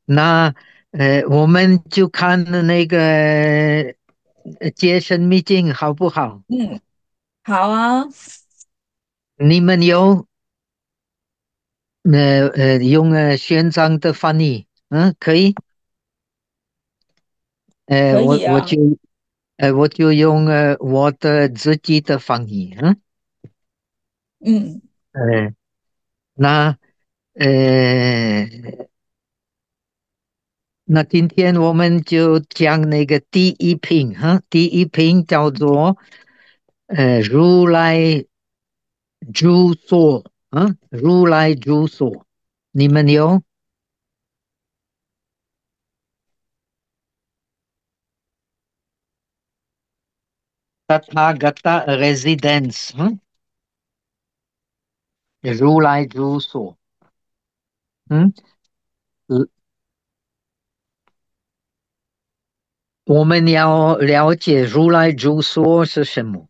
那我们就看那个接神秘境好不好？ 嗯，好啊， 你们有用宣章的翻译，可以， 可以啊。 我我就用我的自己的翻译， 嗯， 呃，那呃，那今天我们就讲那个第一品，第一品叫做如来住所，如来住所，你们有 Tathagata Residence，如来住所，嗯，呃我们要了解如来住所是什么，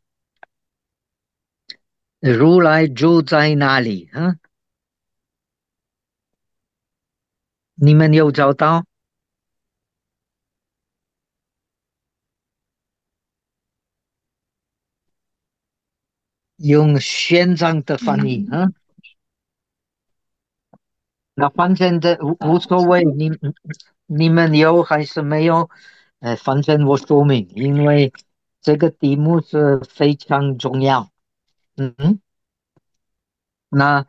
如来住在哪里，你们有找到？用宣章的翻译， 嗯， 那反正的无好， 所谓，你们有还是没有？反正我说明，因为这个题目是非常重要。那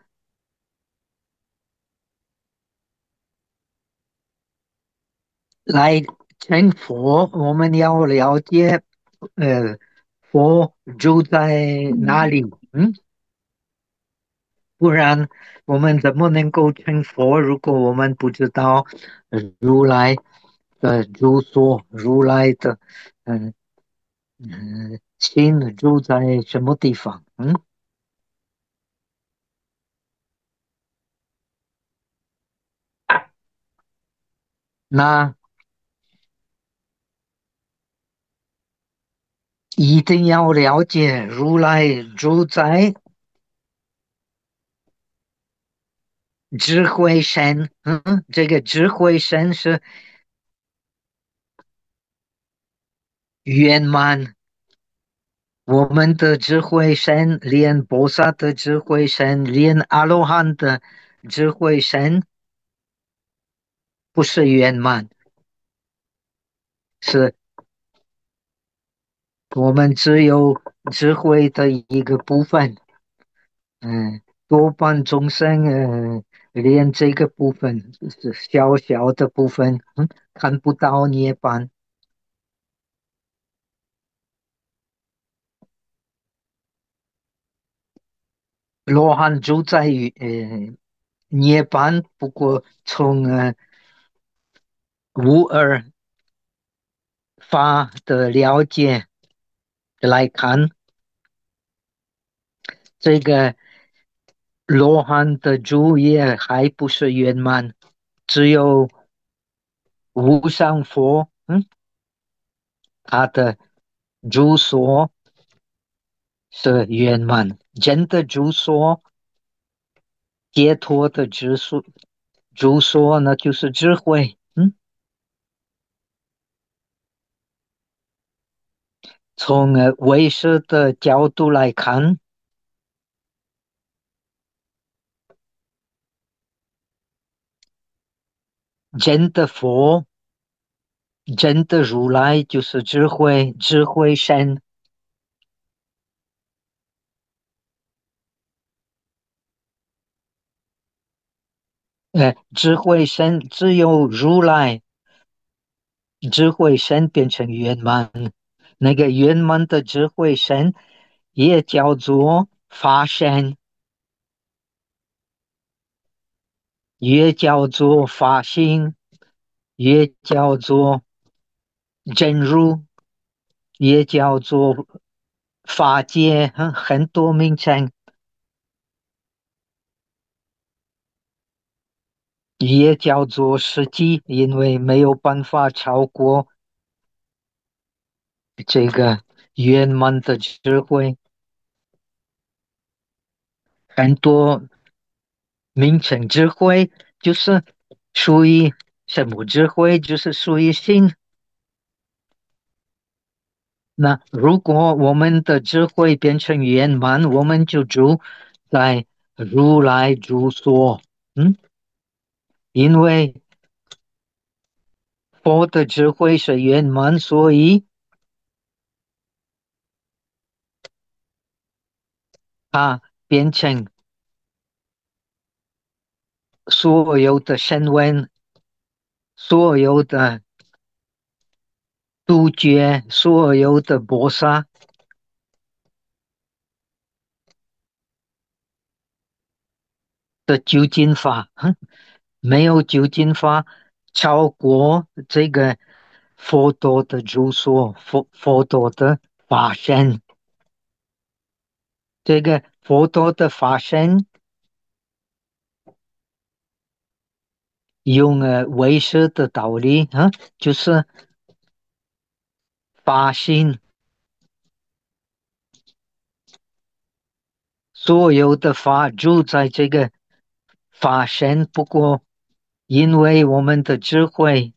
来成佛，我们要了解，呃，佛住在哪嗯， 里？不然我们怎么能够成佛？如果我们不知道如来的住所，如来的嗯心住在什么地方？那一定要了解如来住在智慧山，这个智慧山是圆满。我们的智慧山，连菩萨的智慧山，连阿罗汉的智慧山，不是圆满，是我们只有智慧的一个部分。多半众生连这个部分是小小的部分，看不到涅槃。罗汉就在于涅槃，不过从无二法的了解来看，这个罗汉的主业还不是圆满，只有无上佛，他的住所是圆满，真的住所，解脱的住所呢，就是智慧。从唯识的角度来看，真的佛、真的如来就是智慧，智慧身。智慧身只有如来，智慧身变成圆满，那个圆满的智慧身也叫做法身，也叫做法性，也叫做真如，也叫做法界，很多名称，也叫做实际，因为没有办法超过这个圆满的智慧，很多名称智慧就是属于。 什么智慧就是属于心。那如果我们的智慧变成圆满，我们就住在如来住所。嗯，因为佛的智慧是圆满，所以它变成所有的声闻、所有的杜绝、所有的菩萨的究竟法。没有究竟法超过这个佛陀的住所，佛陀的法身。这个佛陀的法身用唯识的道理就是法性，所有的法住在这个法身。不过，因为我们的智慧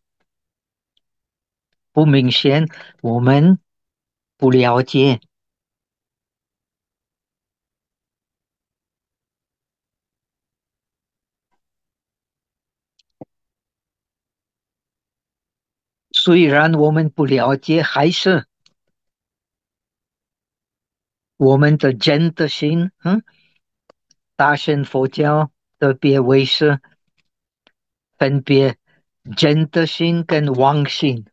不明显，我们不了解，虽然我们不了解，还是我们的真的心。大乘佛教特别为是分别真的心跟妄心。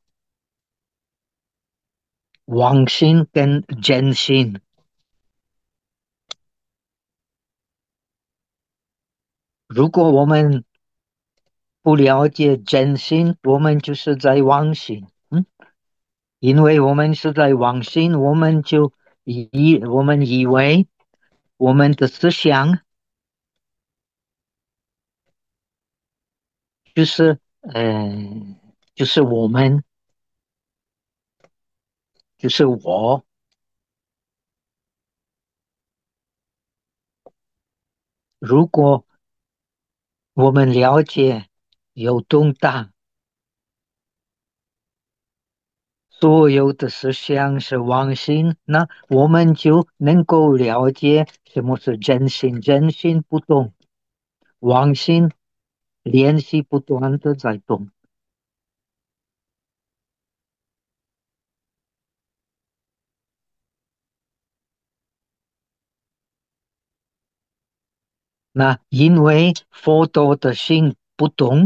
妄心跟真心。如果我们不了解真心，我们就是在妄心。因为我们是在妄心，我们以为我们的思想就是就是我们，就是我。如果我们了解有动荡，所有的思想是妄心，那我们就能够了解什么是真心。真心不动，妄心联系不断的在动。那因为佛陀的心不动，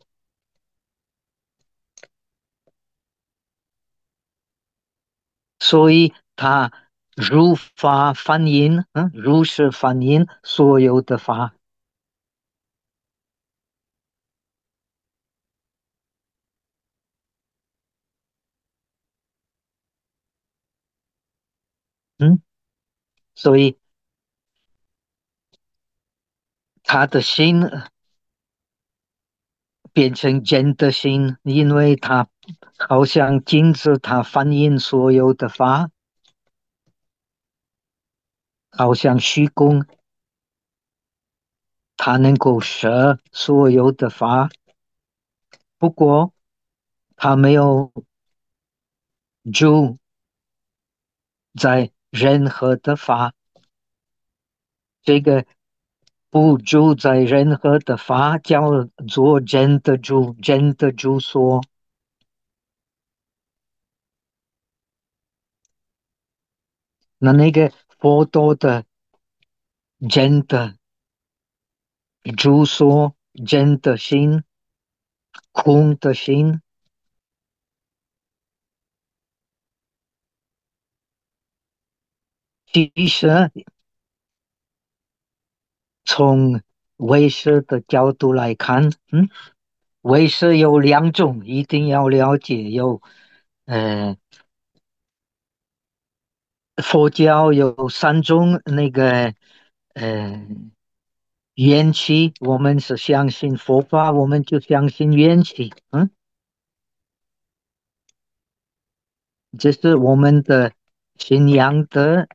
所以他如法反映，如实反映所有的法。嗯，所以他的心变成真的心，因为他好像镜子，它反映所有的法，好像虚空，它能够摄所有的法。不过，它没有住在任何的法。这个不住在任何的法叫做真的住，真的住所。那个佛陀的真的住所，真的心，空的心，其实从唯识的角度来看，唯识有两种，一定要了解。呃，佛教有三种呃缘起，我们是相信佛法，我们就相信缘起。这是我们的信仰的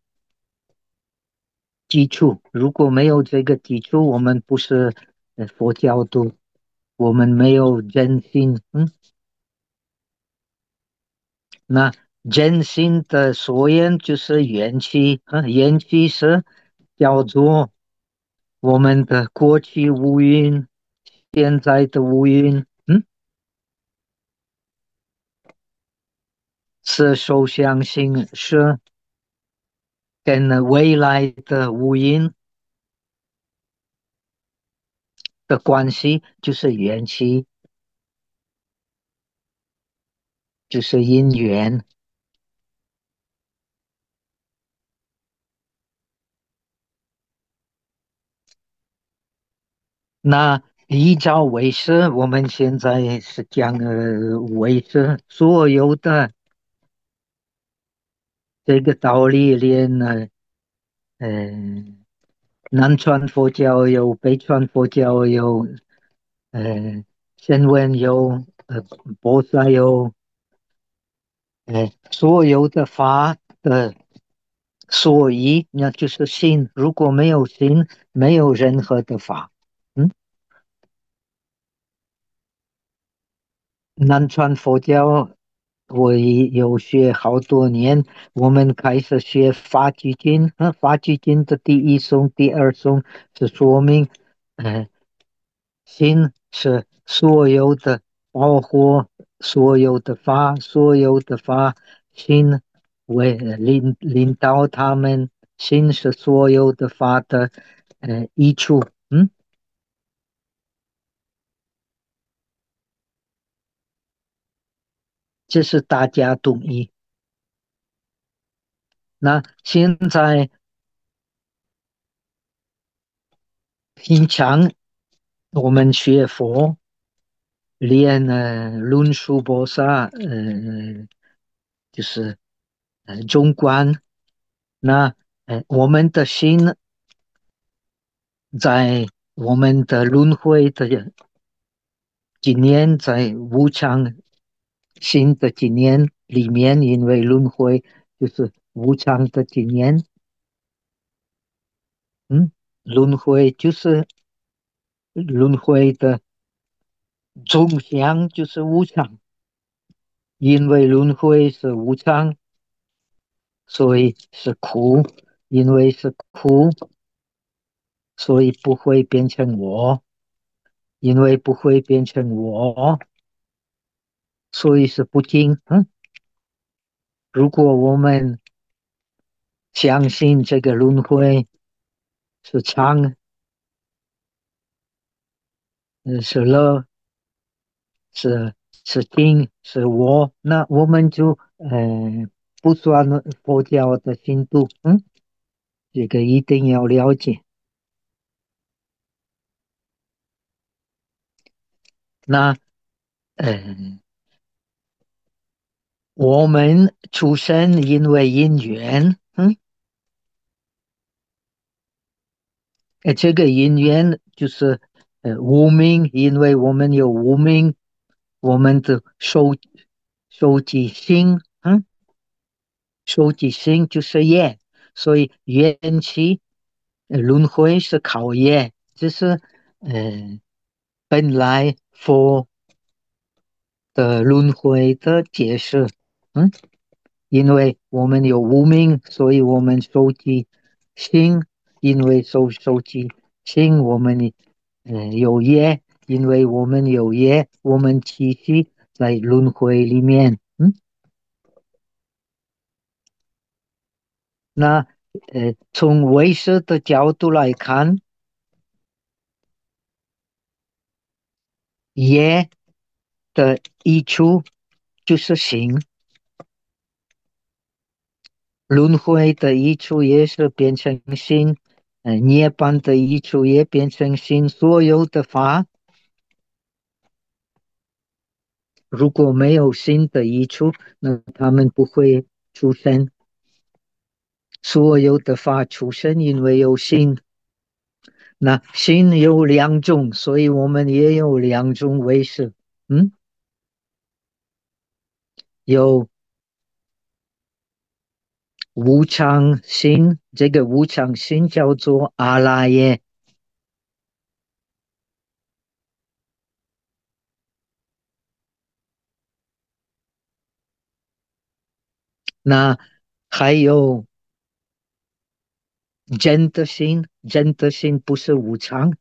基础。如果没有这个基础，我们不是佛教徒。 我们没有真心，那真心的所言就是元气，元气是叫做我们的过去无云，现在的无云，是受想行识跟未来的无因的关系，就是元气，就是因缘。那依照为师，我们现在是讲为师所有的这个道理，连呃南传佛教有，北传佛教有，声闻有，菩萨有，所有的法的所依，那就是心。如果没有心，没有任何的法。嗯，南传佛教我也有学好多年，我们开始学法句经，法句经的第一颂、第二颂是说明，呃，心是所有的，包括所有的法，所有的法，心为领导他们，心是所有的法的益处，这是大家同意。那现在平常我们学佛，练论述菩萨，就是中观。那我们的心在我们的轮回的经验，在无常心的经验里面，因为轮回就是无常的经验，轮回就是轮回的终相就是无常，因为轮回是无常，所以是苦，因为是苦，所以不会变成我，因为不会变成我，所以是不净。如果我们相信这个轮回是常，是乐，是是净，是我，那我们就不算佛教的进度。这个一定要了解。那呃，我们出生因为因缘，这个因缘就是无名，因为我们有无名，我们的收集心，收集心就是业，所以缘起轮回是考验，这是本来佛的轮回的解释。嗯，因为我们有无名，所以我们收集心，因为收集心，我们有业，因为我们有业，我们继续在轮回里面。那从唯识的角度来看，业的益处就是行，轮回的益处也是变成心，涅槃的益处也变成心。所有的法如果没有心的益处，那他们不会出生。所有的法出生因为有心，那心有两种，所以我们也有两种为识。嗯，有无常心，这个无常心叫做阿赖耶。 那还有真的心，真的心不是无常。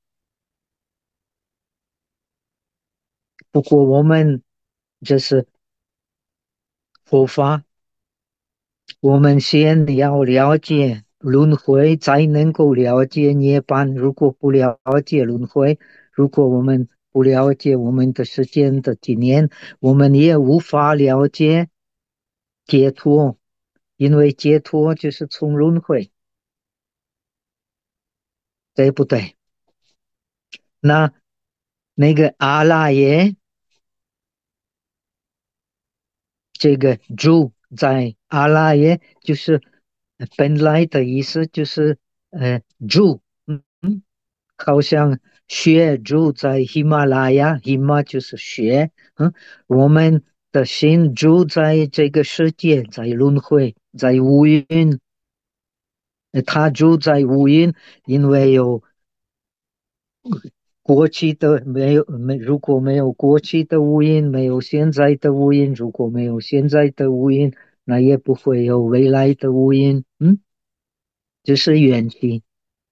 不过我们这是佛法，我们先要了解轮回，才能够了解涅槃。如果不了解轮回，如果我们不了解我们的时间的纪念，我们也无法了解解脱，因为解脱就是从轮回，对不对？那那个阿赖耶，这个住在阿拉耶，就是本来的意思就是住，好像雪住在喜马拉雅，喜马就是雪，我们的心住在这个世界，在轮回，在乌云，它住在乌云，因为有过去的如果没有过去的乌云，没有现在的乌云，如果没有现在的乌云，那也不会有未来的乌云。这是缘起。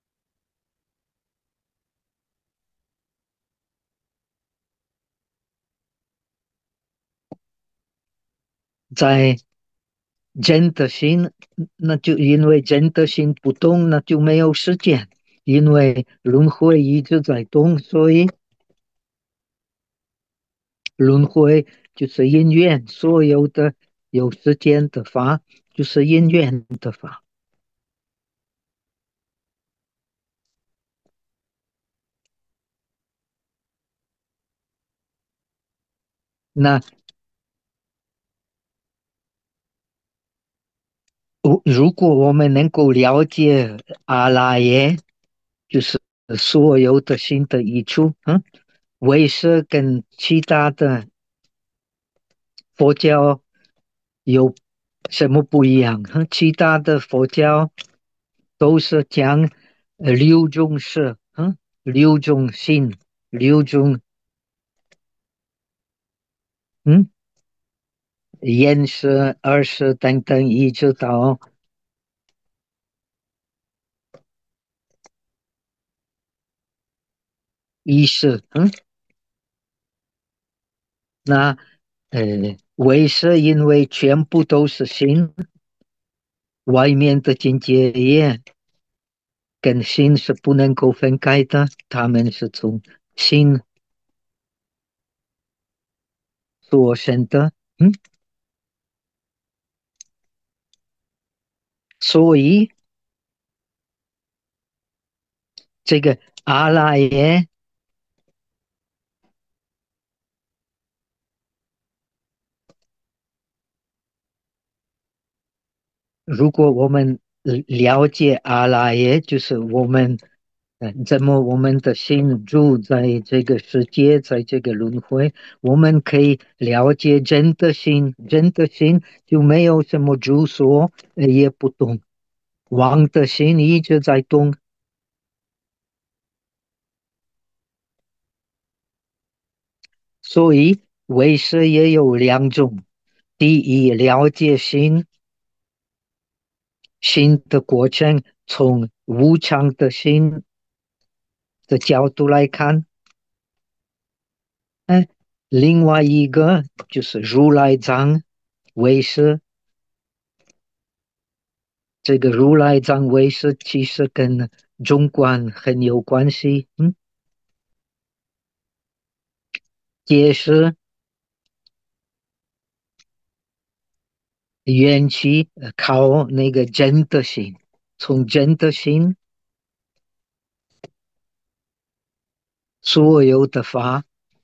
在真的心，那就因为真的心不动，那就没有时间，因为轮回一直在动，所以轮回就是因缘，所有的有时间的法就是因缘的法。那如果我们能够了解阿赖耶，就是所有的心的益处，为是跟其他的佛教有什么不一样？其他的佛教都是讲六种事，六种心，六种嗯眼识、耳识等等，一直到意识，那为是因为全部都是心，外面的境界也跟心是不能够分开的，他们是从心所生的，所以这个阿赖耶，如果我们了解阿赖耶，就是我们怎么我们的心住在这个世界，在这个轮回，我们可以了解真的心，真的心就没有什么住所，也不动，妄的心一直在动，所以唯识也有两种。第一，了解心的过程，从无常的心的角度来看，另外一个就是如来藏唯识，这个如来藏唯识其实跟中观很有关系，解释缘起靠那个真的心，从真的心所有的法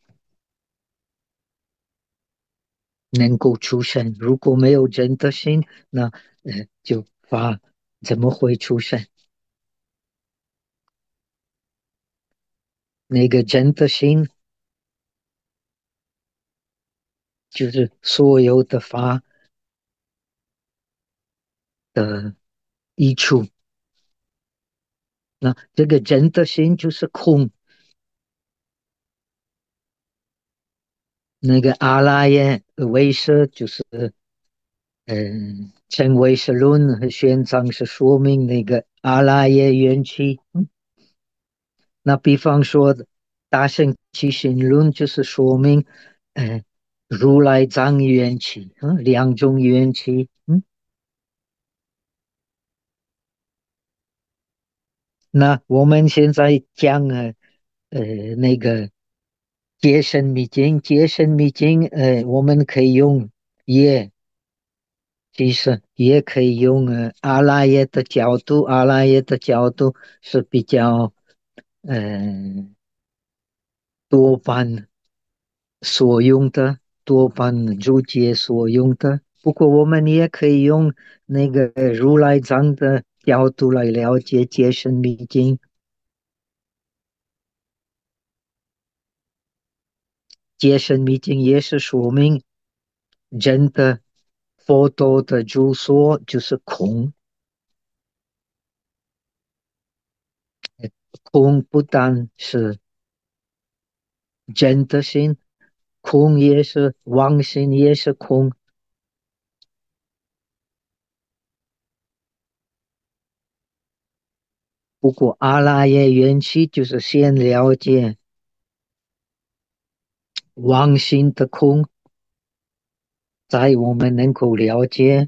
能够出生，如果没有真的心，那就法怎么会出生？那个真的心就是所有的法的益处。那这个真的心就是空，那个阿赖耶为识就是成唯识论和玄奘是说明那个阿赖耶缘起。那比方说大乘起信论就是说明，呃，如来藏缘起，两种缘起。那我们现在讲那个解深密经，解深密经我们可以用也，其实也可以用阿赖耶的角度，阿赖耶的角度是比较呃多半所用的，多半注解所用的。不过我们也可以用那个如来藏的角度来了解解深密经。解深密经也是说明人的佛陀的住所就是空，空不但是真的心，空也是妄心，也是空。不过阿赖耶缘起就是先了解妄心的空，在我们能够了解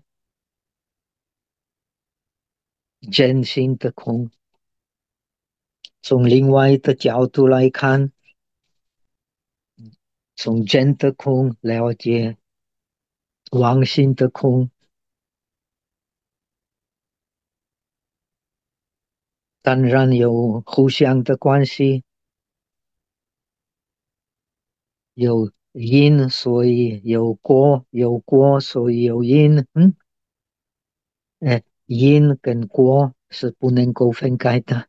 真心的空。从另外的角度来看，从真的空了解妄心的空，当然有互相的关系，有因所以有果，有果所以有因。因跟果是不能够分开的，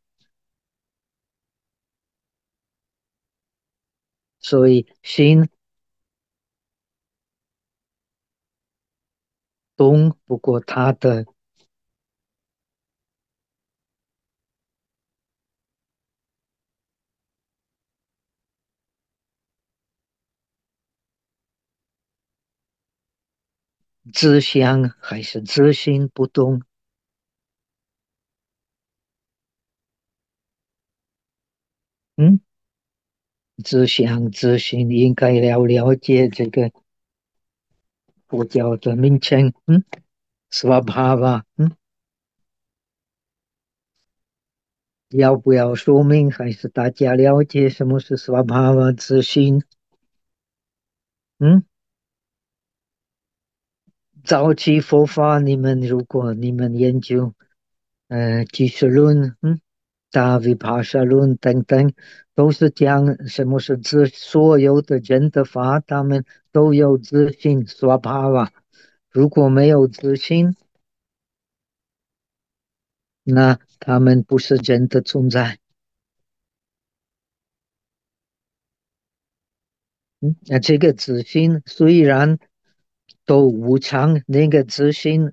所以心动，不过它的自相还是自性不动。嗯，自相自性应该了解这个佛教的名称。Svabhava。要不要说明？还是大家了解什么是 Svabhava 自性？嗯，早期佛法，如果你们研究纪实论，大维帕萨论等等，都是讲什么是自，所有的人的法，他们都有自性 Svabhava。如果没有自信，那他们不是真的存在。那这个自信虽然都无常，那个自信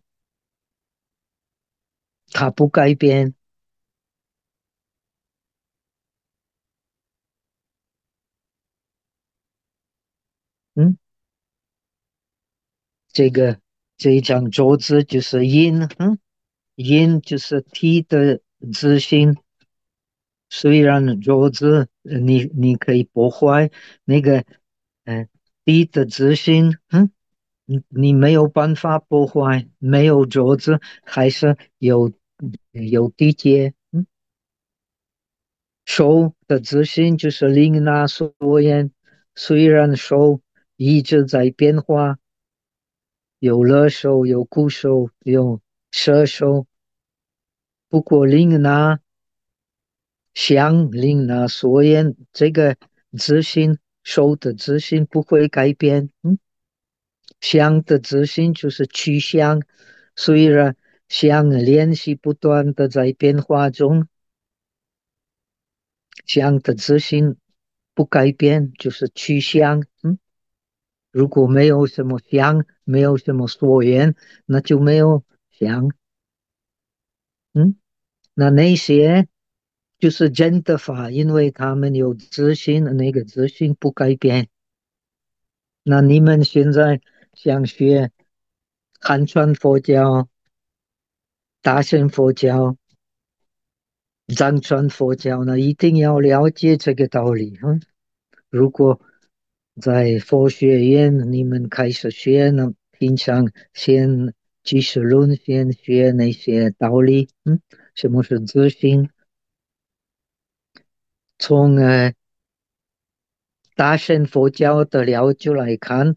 它不改变。嗯，这个这一张桌子就是阴。阴就是体的自信。虽然桌子你可以破坏那个呃地的自信。你没有办法破坏，没有桌子还是有地阶。手的自信就是领纳所言，虽然手一直在变化，有乐手，有鼓手，有射手，不过领纳想令那所言这个自信，手的自信不会改变。想的自信就是趋向，虽然想练习不断的在变化中，想的自信不改变，就是趋向。如果没有什么想，没有什么所言，那就没有想。嗯，那些就是真的法，因为他们有自信，那个自信不改变。那你们现在想学汉传佛教， 大乘佛教、藏传佛教呢，一定要了解这个道理。如果在佛学院你们开始学呢，平常先即使论先学那些道理，什么是自信？从大乘佛教的了解来看，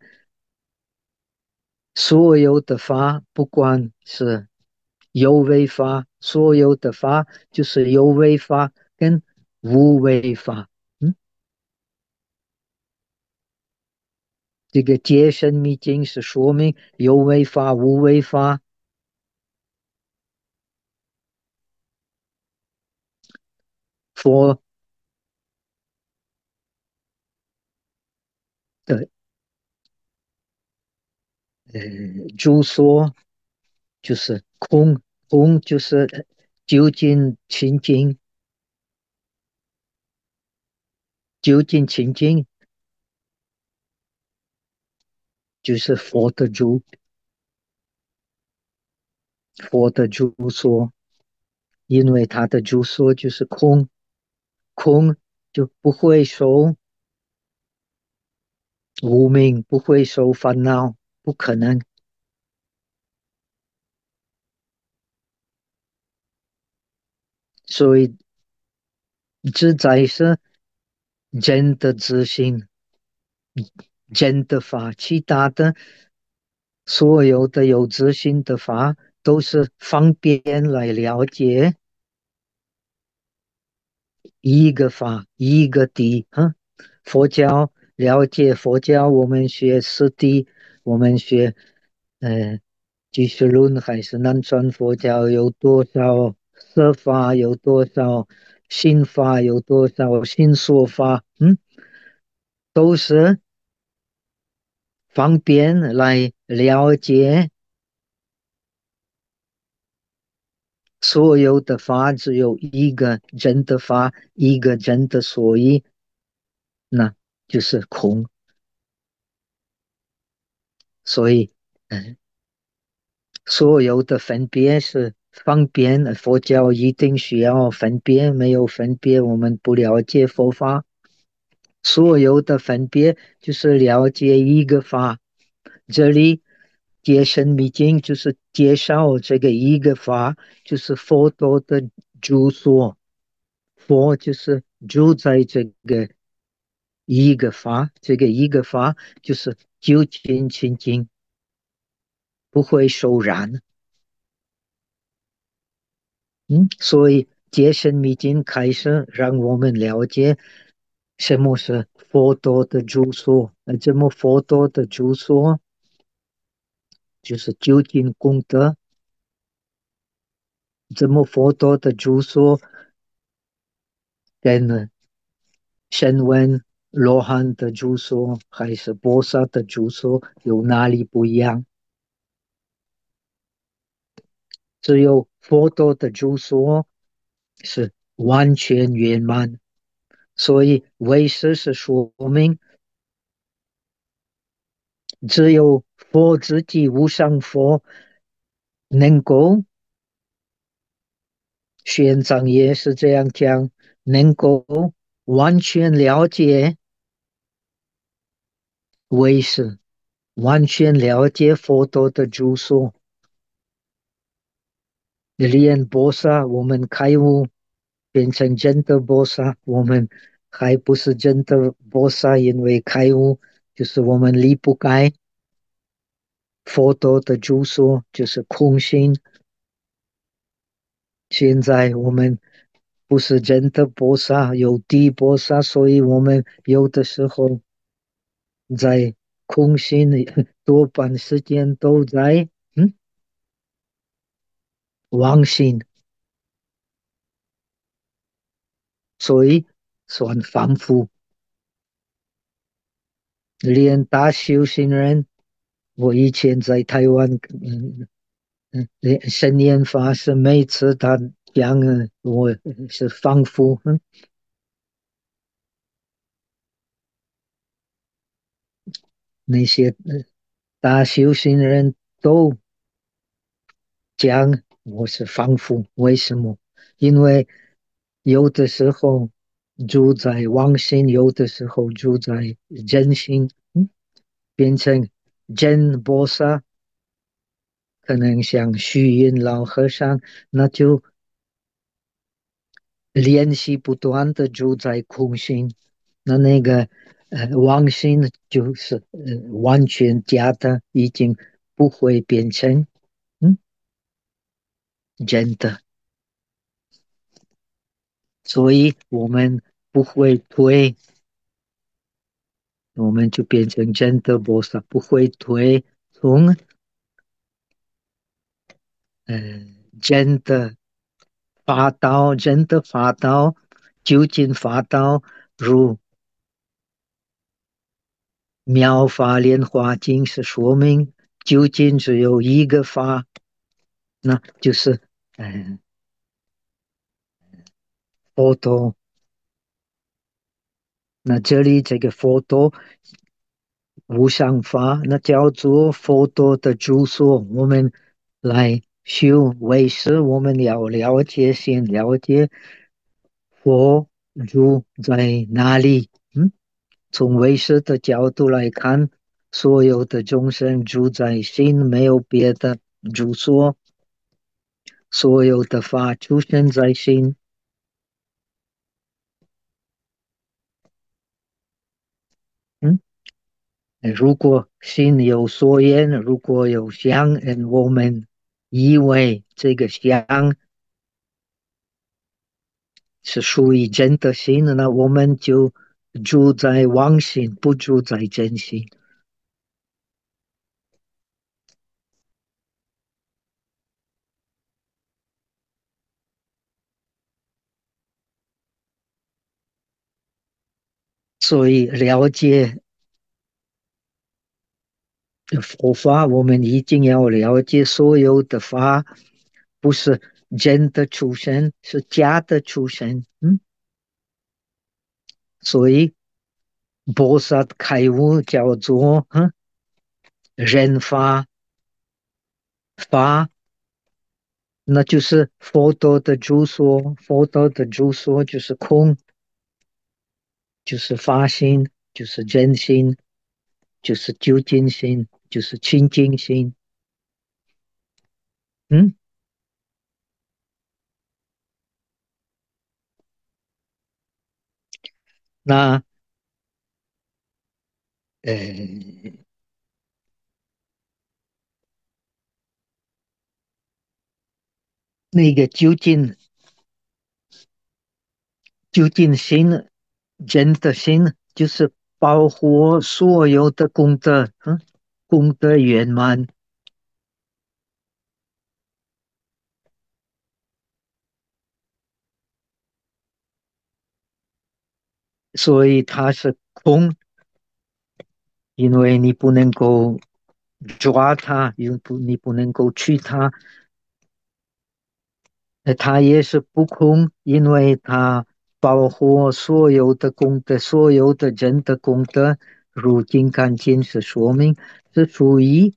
所有的法，不管是有为法，所有的法就是有为法跟无为法。嗯，这个戒身密经是说明有为法、无为法。佛的著说就是空，空就是究竟清净，究竟清净就是佛的著说，因为他的著说就是空，空就不会受无明，不会受烦恼，不可能。所以自在是真的自信，真的法，其他的所有的有自信的法都是方便来了解一个法一个谛。佛教了解佛教，我们学四谛，我们学俱舍论还是南传佛教有多少色法，有多少心法，有多少心说法，都是方便来了解所有的法只有一个真的法，一个真的所以，那就是空。所以，所有的分别是方便，佛教一定需要分别，没有分别我们不了解佛法。所有的分别就是了解一个法。这里解深密经就是介绍这个一个法，就是佛陀的住所。佛就是住在这个一个法，这个一个法就是究竟清净，不会受染。所以戒深密经开始让我们了解什么是佛陀的住所。这么佛陀的住所就是究竟功德。这么佛陀的住所跟声闻罗汉的住所还是菩萨的住所有哪里不一样？只有佛陀的住所是完全圆满。所以唯识是说明，只有佛自己无上佛能够，玄奘也是这样讲，能够完全了解唯识，完全了解佛陀的住所。连菩萨，我们开悟变成真的菩萨，我们还不是真的菩萨，因为开悟就是我们离不开佛陀的住所，就是空性。现在我们不是真的菩萨，有地菩萨，所以我们有的时候在空性里多半时间都在妄心，所以算反复。连大修行人，我以前在台湾，连圣严法师每次他讲，我是反复。那些大修行人都讲我是反复，为什么？因为有的时候住在妄心，有的时候住在真心，变成真菩萨，可能像虚云老和尚，那就练习不断的住在空心，那个妄心就是完全假的，已经不会变成嗯真的，所以我们不会推，我们就变成真的菩萨，不会推从真的法道，真的法道，究竟法道如《妙法莲华经》是说明，究竟只有一个法，那就是佛陀。那这里这个佛陀无上法，那叫做佛陀的住所。我们来修为师，我们要了解先了解佛住在哪里。从为师的角度来看，所有的众生住在心，没有别的住所。所有的法出现在心。嗯，如果心有所言，如果有相，我们以为这个相是属于真的心，那我们就住在妄心，不住在真心。所以了解佛法，我们一定要了解所有的法不是真的出生，是假的出生。所以菩萨开悟叫做人法，那就是佛陀的住所。佛陀的住所就是空，就是法心，就是真心，就是究竟心，就是清净心。嗯，那呃，那个究竟心，真的心，就是包括所有的功德，功德圆满，所以它是空，因为你不能够抓它，你不能够去它。它也是不空，因为它包括所有的功德，所有的人的功德，如《金刚经》是说明，是属于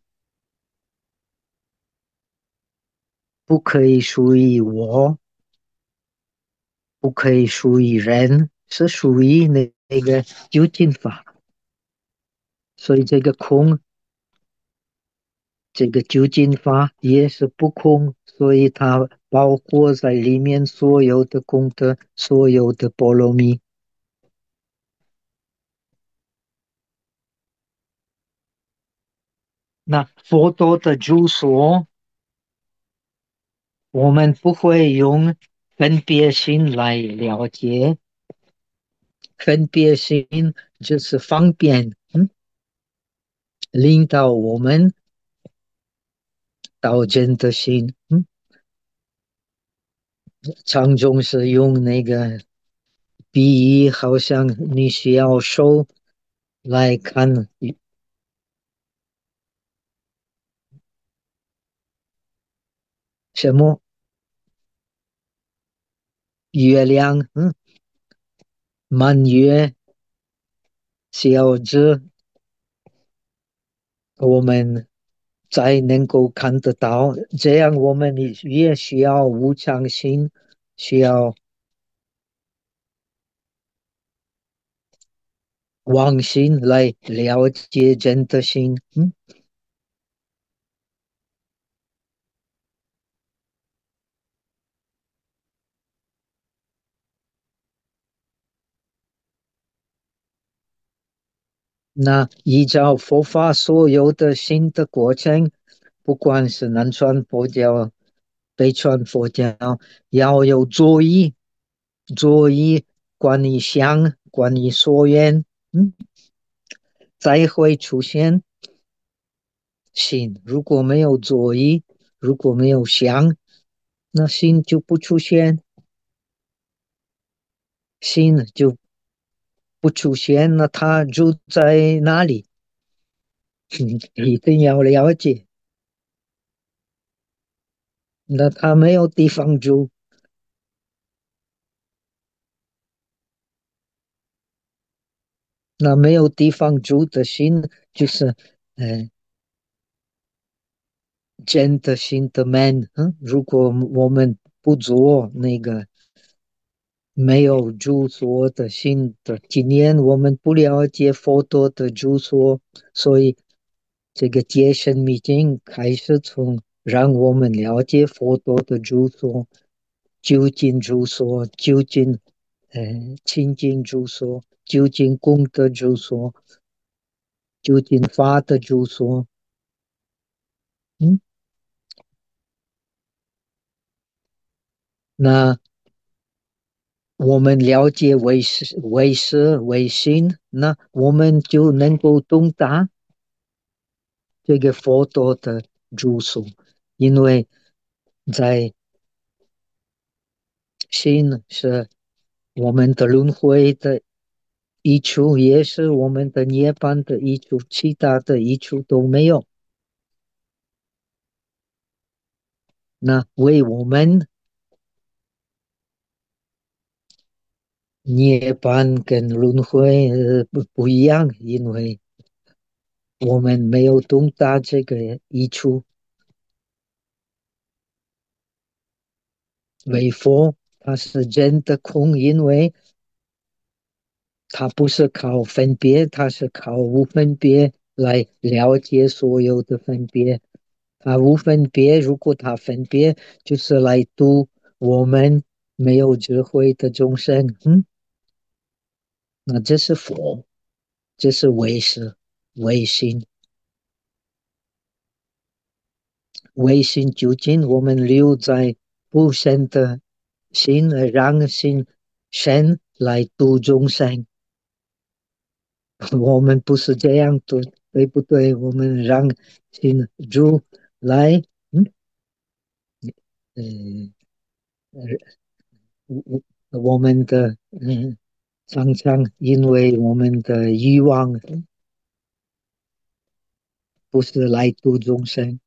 不可以属于我，不可以属于人，是属于那个究竟法。所以这个空，这个究竟法也是不空，所以它包括在里面所有的功德，所有的波罗蜜。那佛陀的住所，我们不会用分别心来了解，分别心就是方便，领导我们到真的心。常中是用那个比喻，好像你需要手来看什么月亮，满月、小子，我们才能够看得到。这样我们也需要无常心，需要妄心来了解真的心。那依照佛法所有的新的过程，不管是南传佛教、北传佛教，要有作意，作意观你想，观你所愿，才会出现心。如果没有作意，如果没有想，那心就不出现，心就不出现，那它住在哪里？一定要了解。那它没有地方住，那没有地方住的心，就是真的心的门。如果我们不做那个没有住所的心的经验，我们不了解佛陀的住所，所以这个戒身密经开始从让我们了解佛陀的住所，究竟住所，究竟清净住所，究竟功德住所，究竟法的住所。嗯，那我们了解唯心，那我们就能够懂得这个佛陀的住所，因为在心是我们的轮回的益处，也是我们的涅槃的益处，其他的益处都没有。那为我们涅槃跟轮回不一样，因为我们没有懂得这个益处。为佛，它是真的空，因为它不是靠分别，它是靠无分别来了解所有的分别。它无分别，如果它分别，就是来度我们没有智慧的众生。那这是佛，这是唯识、唯心、唯心究竟我们留在不生的心，让心生来度众生。我们不是这样做，对不对？我们让心主来，嗯，呃，我们的常常因为我们的欲望不是来度众生，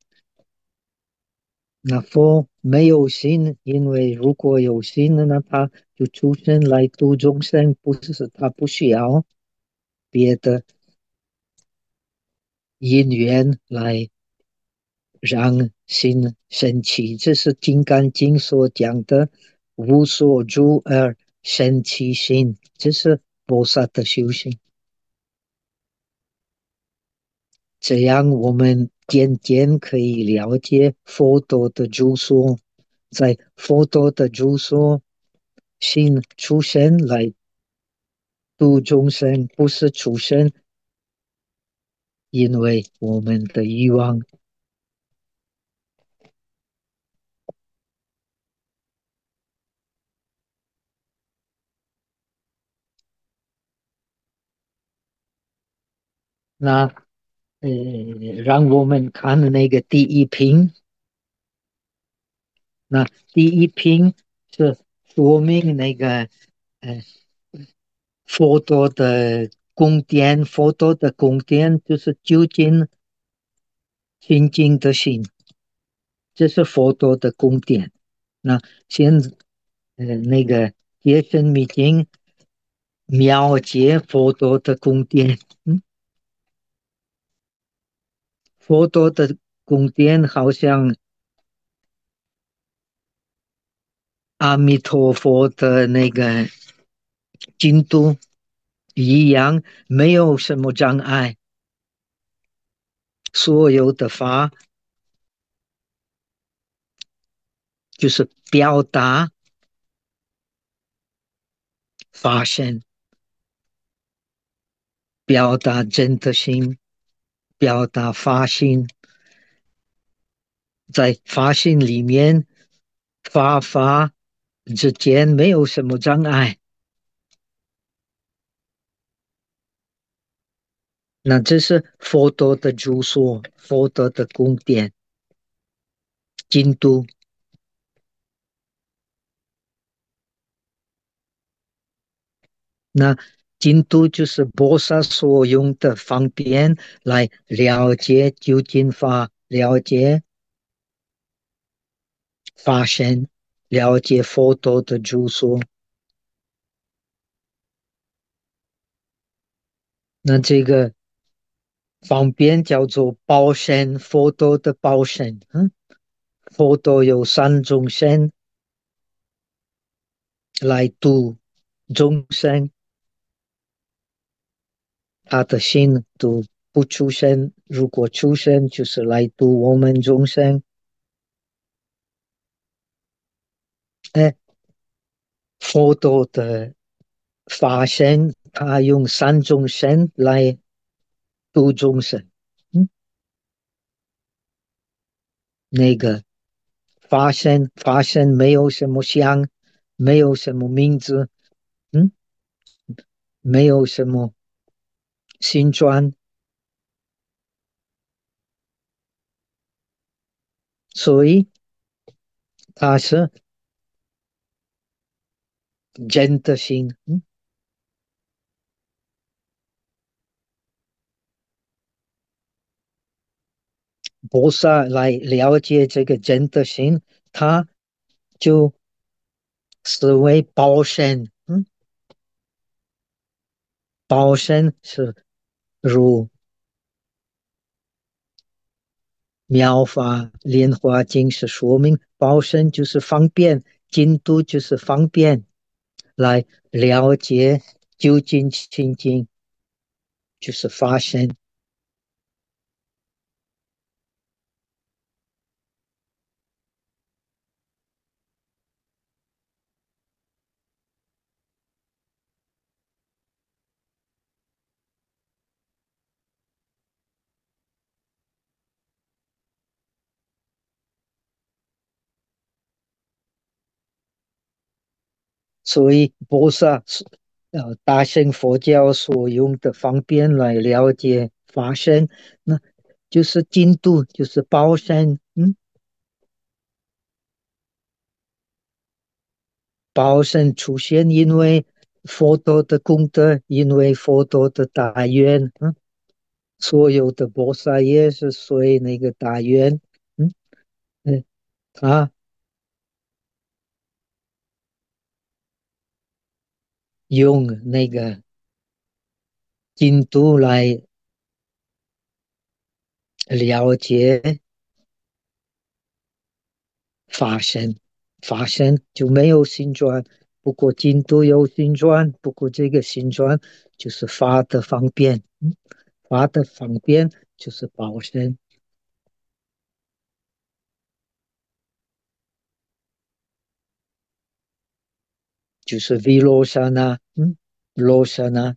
那佛没有心，因为如果有心，那他就出生来度众生，不是他不需要别的因缘来让心生起，这是《金刚经》所讲的"无所住而生其心"，这是菩萨的修行。这样我们渐渐可以了解佛陀的住所，在佛陀的住所，心出生来度众生，不是出生因为我们的欲望。那让我们看那个第一品。那第一品是说明那个呃佛陀的宫殿，佛陀的宫殿就是究竟清净的心，这是佛陀的宫殿。那现那个结生密经了解佛陀的宫殿。佛陀的宫殿好像阿弥陀佛的那个进度一样，没有什么障碍，所有的法就是表达发现，表达真的心，表达发心，在发心里面，法之间没有什么障碍。那这是佛陀的住所，佛陀的宫殿，京都。那京都就是菩萨所用的方便来了解究竟法，了解发现，了解佛陀的住所。那这个方便叫做报身，佛陀的报身。佛陀有三种身来度众生，他的心度不出生，如果出生就是来度我们众生。哎，佛陀的法身，他用三种身来度众生。嗯，那个发身没有什么相，没有什么名字。嗯，没有什么形状，所以它是真的心。菩萨来了解这个真的心，他就视为报身。报身是如妙法莲华经是说明，报身就是方便，进度就是方便来了解究竟清净，就是发现。所以菩萨是大乘佛教所用的方便来了解法身，那就是进度，就是报身。报身出现，因为佛陀的功德，因为佛陀的大愿。所有的菩萨也是随那个大愿。嗯他用那个进度来了解法身，法身就没有形状，不过进度有形状，不过这个形状就是法的方便。法的方便就是报身，就是 Vilosana。Losana。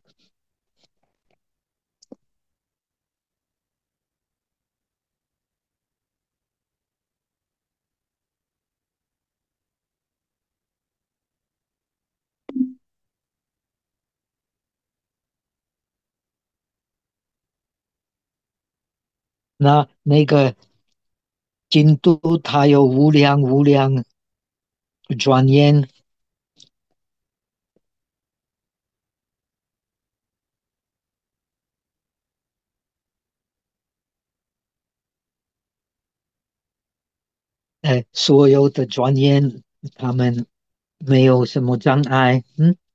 那个进度它有无量转眼。所有的转眼他们没有什么障碍。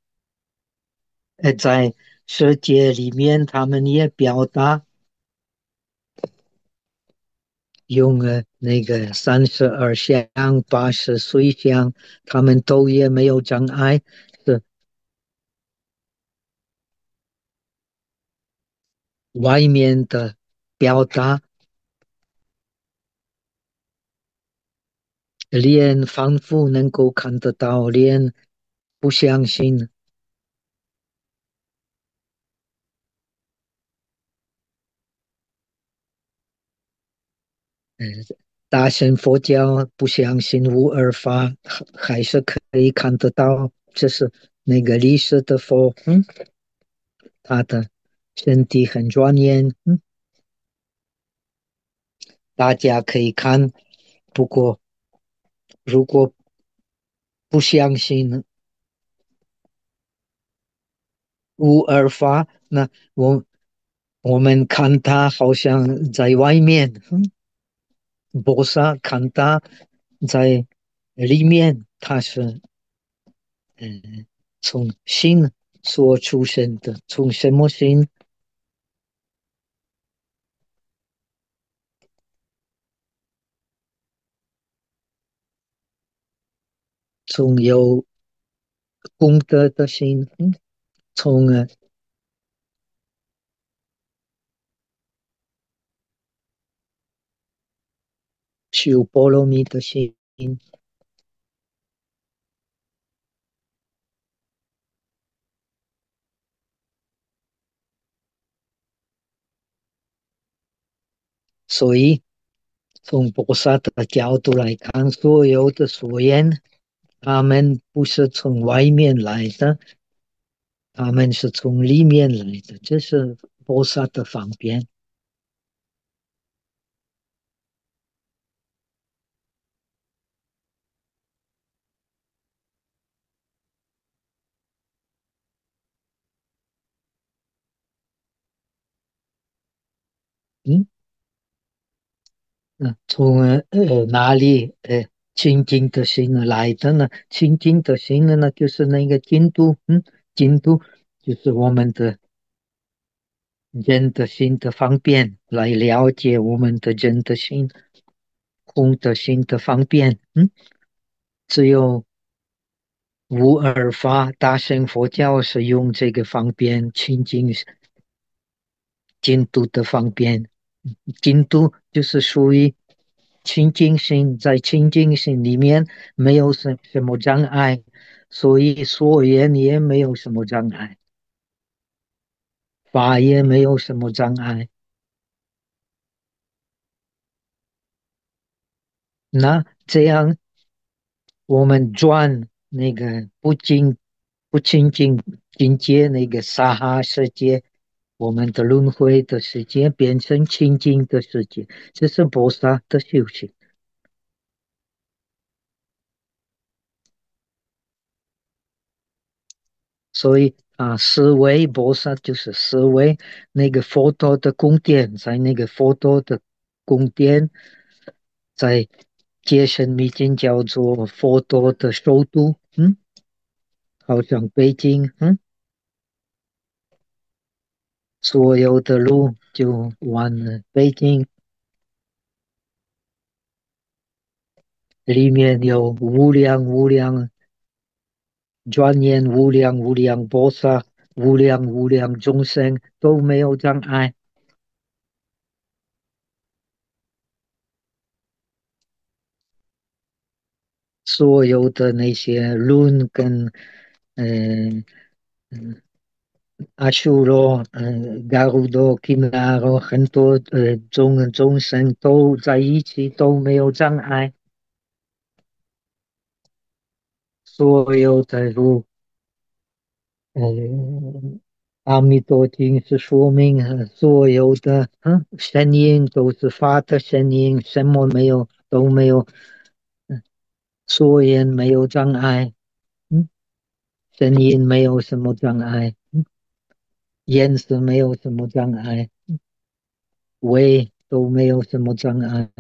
在世界里面他们也表达用了那个32项、80岁项，他们都也没有障碍，是外面的表达，连仿佛能够看得到，连不相信，呃，大乘佛教不相信无二法，还是可以看得到，这是那个历史的佛，他的身体很庄严，大家可以看。不过，如果不相信无二法，那我们看他好像在外面，菩萨看他在里面，他是从心所出生的，从什么心？从有功德的心，从修波罗蜜的心，所以从菩萨的角度来看，所有的所言，他们不是从外面来的，他们是从里面来的，这是菩萨的方便。嗯，从哪里清净的心来的呢？清净的心呢，就是那个净土，净土就是我们的人的心的方便，来了解我们的人的心、空的心的方便。只有无二法大乘佛教是用这个方便清净净土的方便。净土就是属于清净心，在清净心里面没有什么障碍，所以说言也没有什么障碍，法也没有什么障碍。那这样我们转那个不清净境界，那个沙哈世界，我们的轮回的世界变成清净的世界，这是菩萨的修行。所以思维菩萨就是思维那个佛陀的宫殿，在那个佛陀的宫殿，在戒深密经叫做佛陀的首都，好像北京，所有的路就往了北京，里面有无量庄严无量菩萨，无量众生都没有障碍。所有的那些论跟嗯阿修罗嘎鲁多、基那罗很多众生都在一起都没有障碍，所有的路阿弥陀经是说明所有的声音都是法的声音，什么没有都没有，所言没有障碍，嗯，声音没有什么障碍，颜色没有什么障碍，味都没有什么障碍，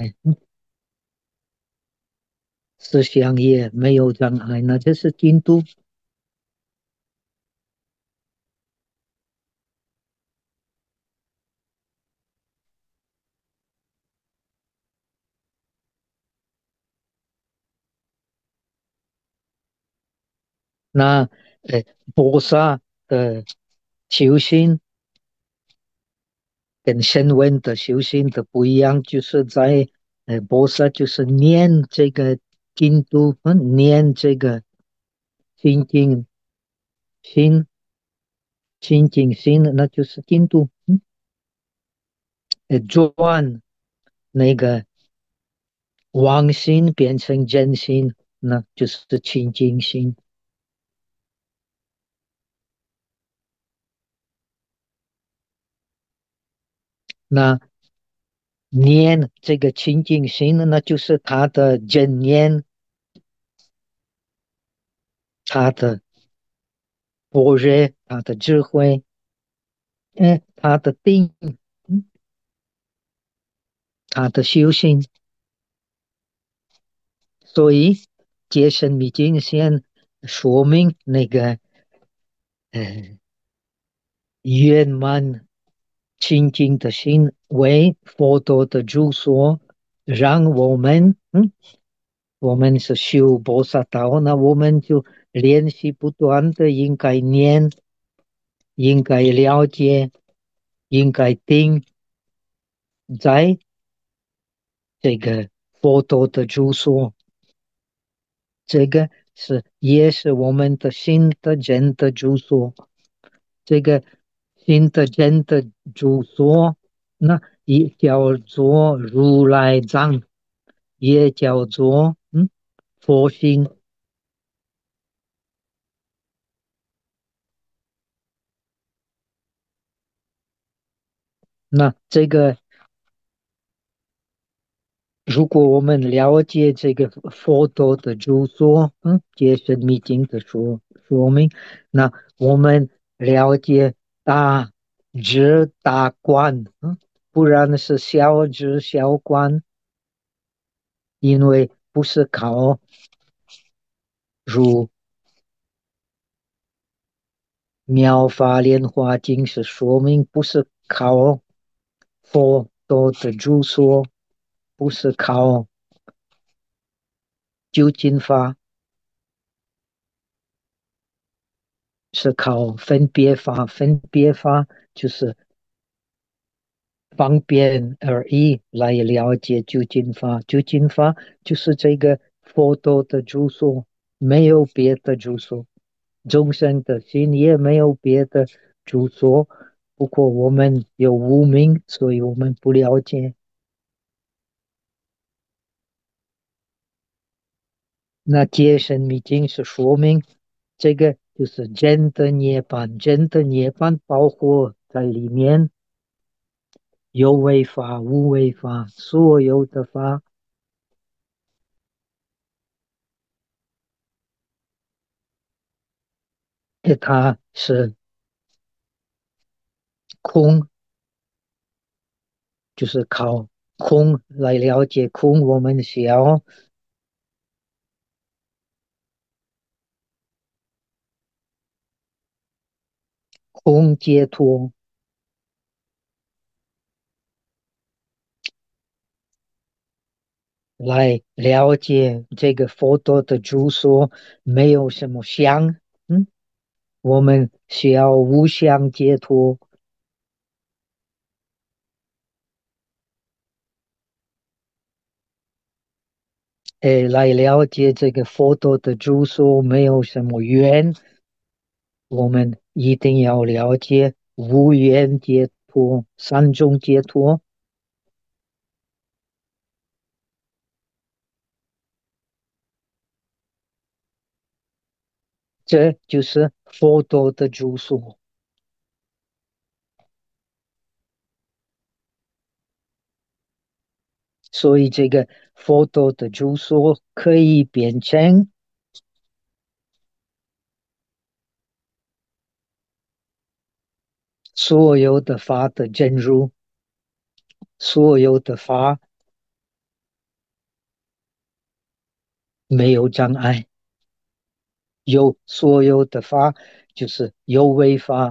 思想也没有障碍，那这是净土。 那呃，菩萨的修行跟声闻的修行的不一样，就是在菩萨就是念这个经度，念这个心经心心经心，那就是经度，转那个妄心变成真心，那就是清净心。那念这个清净心，那就是他的正念，他的般若，他的智慧，他的定，嗯，他的修行。所以戒身密经先说明那个呃圆满清净的心为佛陀的住所，让我们是修菩萨道，那我们就练习不断的应该念，应该了解，应该定在这个佛陀的住所，这个也是我们的心的真的住所。这个心的真的住所，那也叫做如来藏，也叫做佛心。那这个如果我们了解这个佛陀的著作，解释密经的说明，那我们了解大智大观，不然是小智小观，因为不是靠如《妙法莲华经》是说明，不是靠佛陀的著作，不是靠究竟法，是靠分别法。分别法就是方便而已来了解究竟法。究竟法就是这个佛陀的著作，没有别的著作。众生的心也没有别的著作，不过我们有无明，所以我们不了解。那戒身密经是说明这个就是真的涅槃，真的涅槃包括在里面，有为法、无为法，所有的法，它是空，就是靠空来了解空。我们需要空解脱来了解这个佛陀的著作，没有什么相，我们需要无相解脱，来了解这个佛陀的著作，没有什么缘，我们一定要了解无缘解脱、三种解脱，这就是佛陀的著作。所以，这个佛陀的著作可以变成所有的法的真如，所有的法没有障碍，所有的法就是有为法、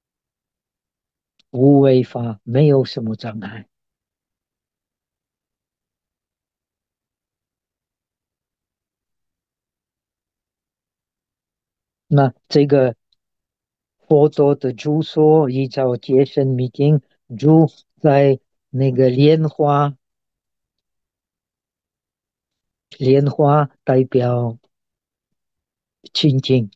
无为法，没有什么障碍。 那这个佛陀的住所依照结生密经住在那个莲花代表清净，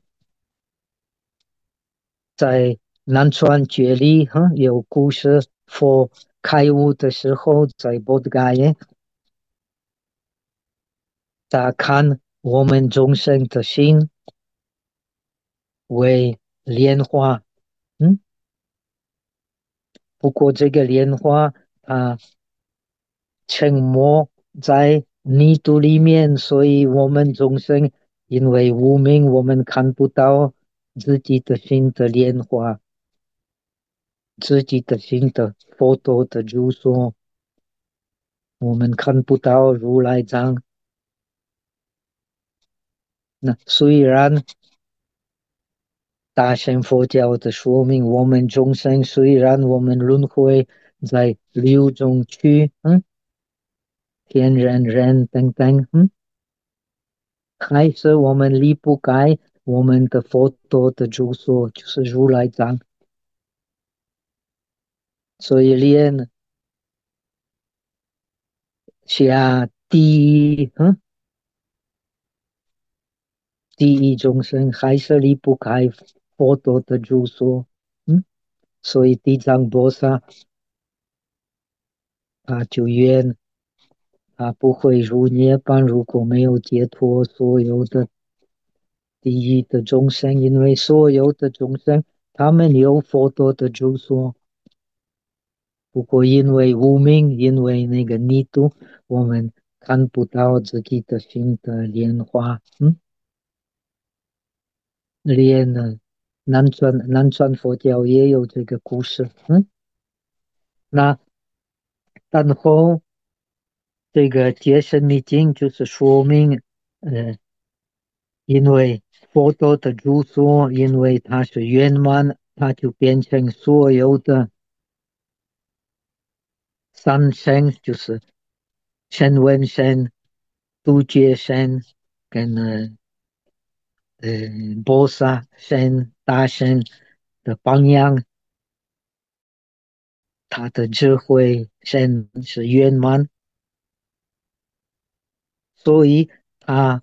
在南传觉里有故事，佛开悟的时候在波德伽耶，他看我们众生的心为莲花，嗯，不过这个莲花它沉没在泥土里面，所以我们众生因为无明，我们看不到自己的心的莲花，自己的心的佛陀的住所，我们看不到如来藏。那虽然大乘佛教的说明，我们众生虽然我们轮回在六种趣，天人、人等等，还是我们离不开我们的佛陀的住所，就是如来藏。所以连下第一众生还是离不开佛陀的住所，所以地藏菩萨他就愿他不会入涅槃，如果没有解脱所有的第一的众生，因为所有的众生他们有佛陀的住所，不过因为无明，因为那个泥土，我们看不到自己的心的莲花，莲呢，南传佛教也有这个故事，那然后这个结生密经就是说明，呃，因为佛陀的住所，因为它是圆满，它就变成所有的三圣，就是声闻身、度觉身跟呃菩萨身、大身的榜样，他的智慧身是圆满，所以他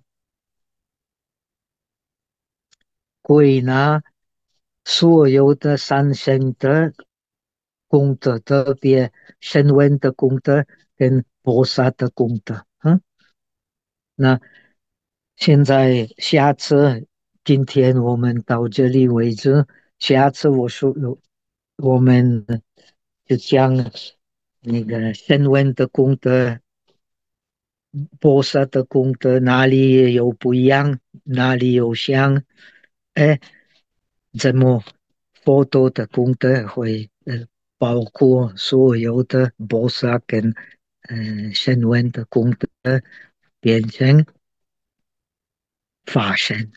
归纳所有的三圣的功德，特别声闻的功德跟菩萨的功德。那现在下次今天我们到这里为止，下次我们就讲那个声闻的功德、菩萨的功德哪里有不一样，哪里有像，哎，怎么佛陀的功德会包括所有的菩萨跟声闻的功德变成法身。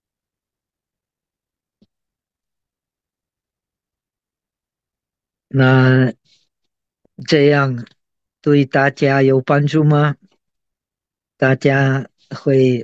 那这样对大家有帮助吗？大家会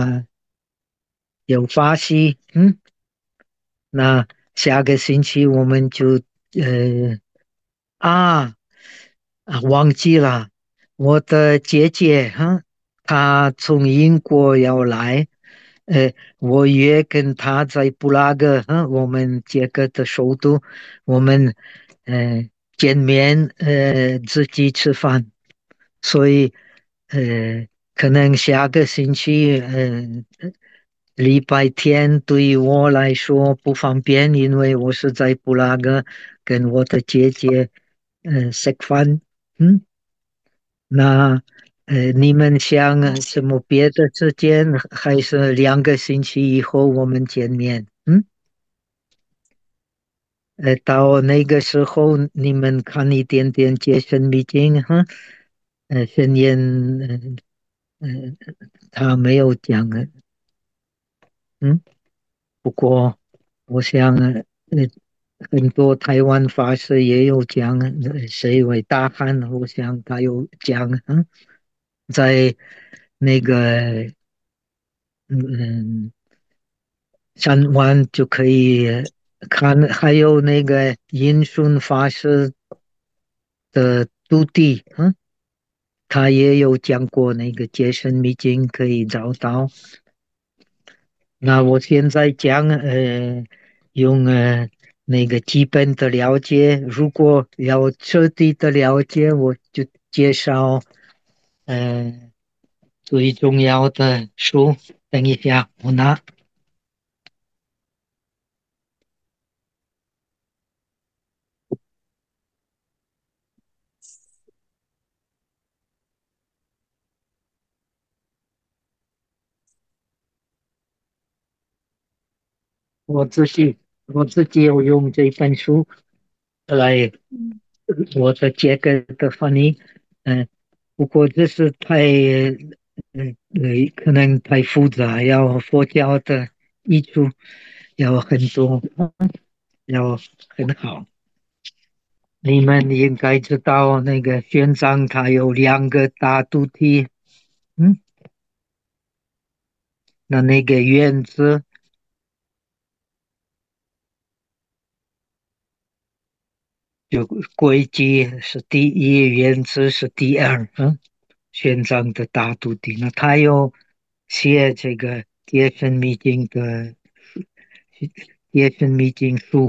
有发现，那下个星期我们就呃啊忘记了我的姐姐她从英国要来，我约跟她在布拉格我们捷克的首都，我们见面自己吃饭，所以可能下个星期礼拜天对于我来说不方便，因为我是在布拉格跟我的姐姐吃饭。嗯，那你们想什么别的时间，还是2个星期以后我们见面？到那个时候你们看一点点接生密经宣言，他没有讲不过我想很多台湾法师也有讲，谁为大汉，我想他有讲，在那个嗯看完就可以看，还有那个印顺法师的徒弟，他也有讲过那个结生秘境可以找到。那我现在讲，用那个基本的了解，如果要彻底的了解，我就介绍，呃，最重要的书。等一下，我拿我自己有用这本书来嗯我的这个的翻译，嗯、不过这是太，可能太复杂，要佛教的译出要很多，要很好。你们应该知道那个玄奘他有两个大肚题，嗯，那个原子就轨迹是第一，原子是第二，玄奘的大徒弟，那他有写这个《碟神秘经》的《碟神秘经》书，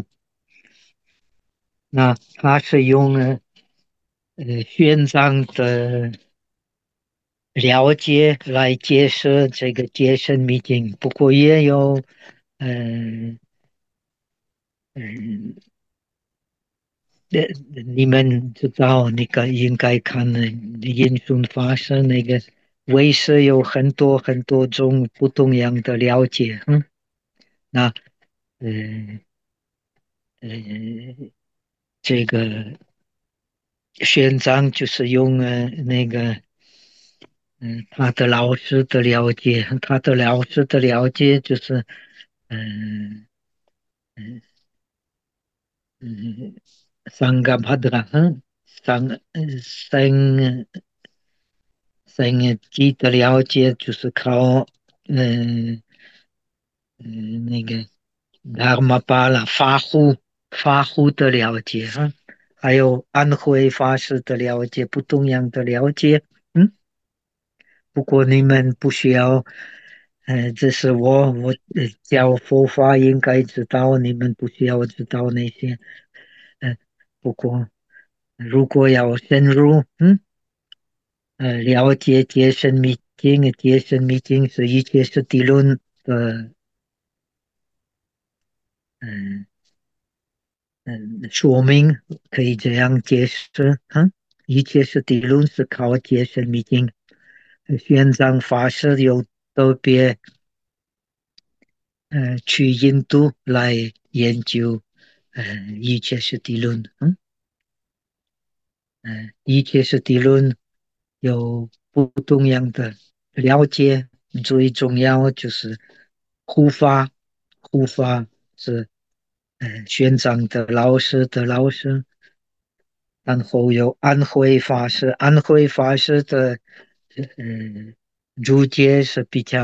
那他是用玄奘的了解来解释这个《碟神秘经》，不过也有嗯嗯，你们知道那个应该看印顺法师那个为师有很多很多种不同样的了解，那呃呃，这个玄奘就是用那个他的老师的了解，他的老师的了解就是嗯嗯嗯桑嘎帕德拉，桑桑桑基的了解就是靠嗯那个达玛巴拉法护的了解还有安徽法师的了解，不同样的了解，嗯。不过你们不需要，这是我教佛法应该知道，你们不需要知道那些，不过如果要深入，了解结生密经，结生密经是一切是地论的，嗯说明可以这样解释，一切是地论是靠结生密经，玄奘法师有特别。去印度来研究一切是地论，一切是地论有不同样的了解，最重要就是护法，护法是玄奘的老师的老师，然后有安徽法师，安徽法师的呃注解是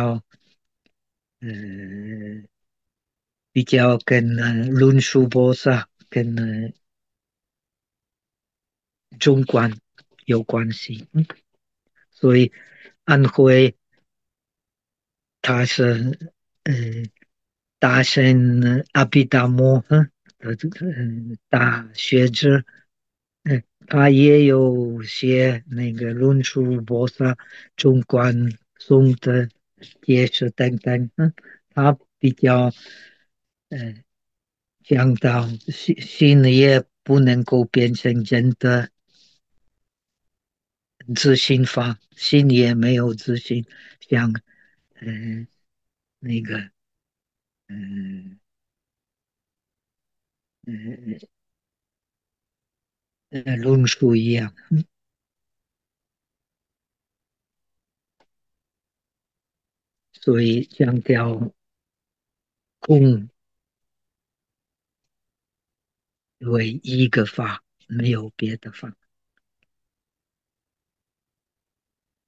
呃比较跟论述菩萨跟中观有关系，所以安徽他是呃大神阿毗达摩大学者，他也有写那个论述菩萨中观颂的解释等等，他比较呃讲到心也不能够变成真的自信法，心也没有自信，像呃那个嗯呃论述一样，所以强调空为一个法，没有别的法。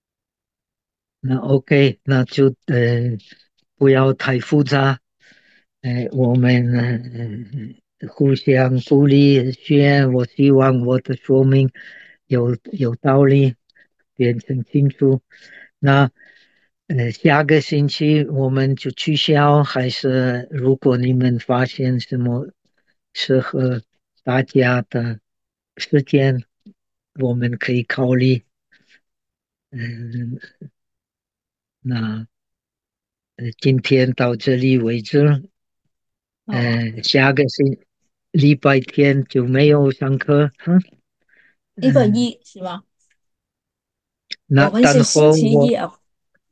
那 OK，那就不要太复杂， 我们互相鼓励，宣我希望我的说明有道理，变成清楚。那下个星期我们就取消，还是如果你们发现什么适合大家的时间，我们可以考虑。嗯，那今天到这里为止。 好啊， 下个礼拜天就没有上课，嗯， 1本1是吗？我那们是星等候我期一哦。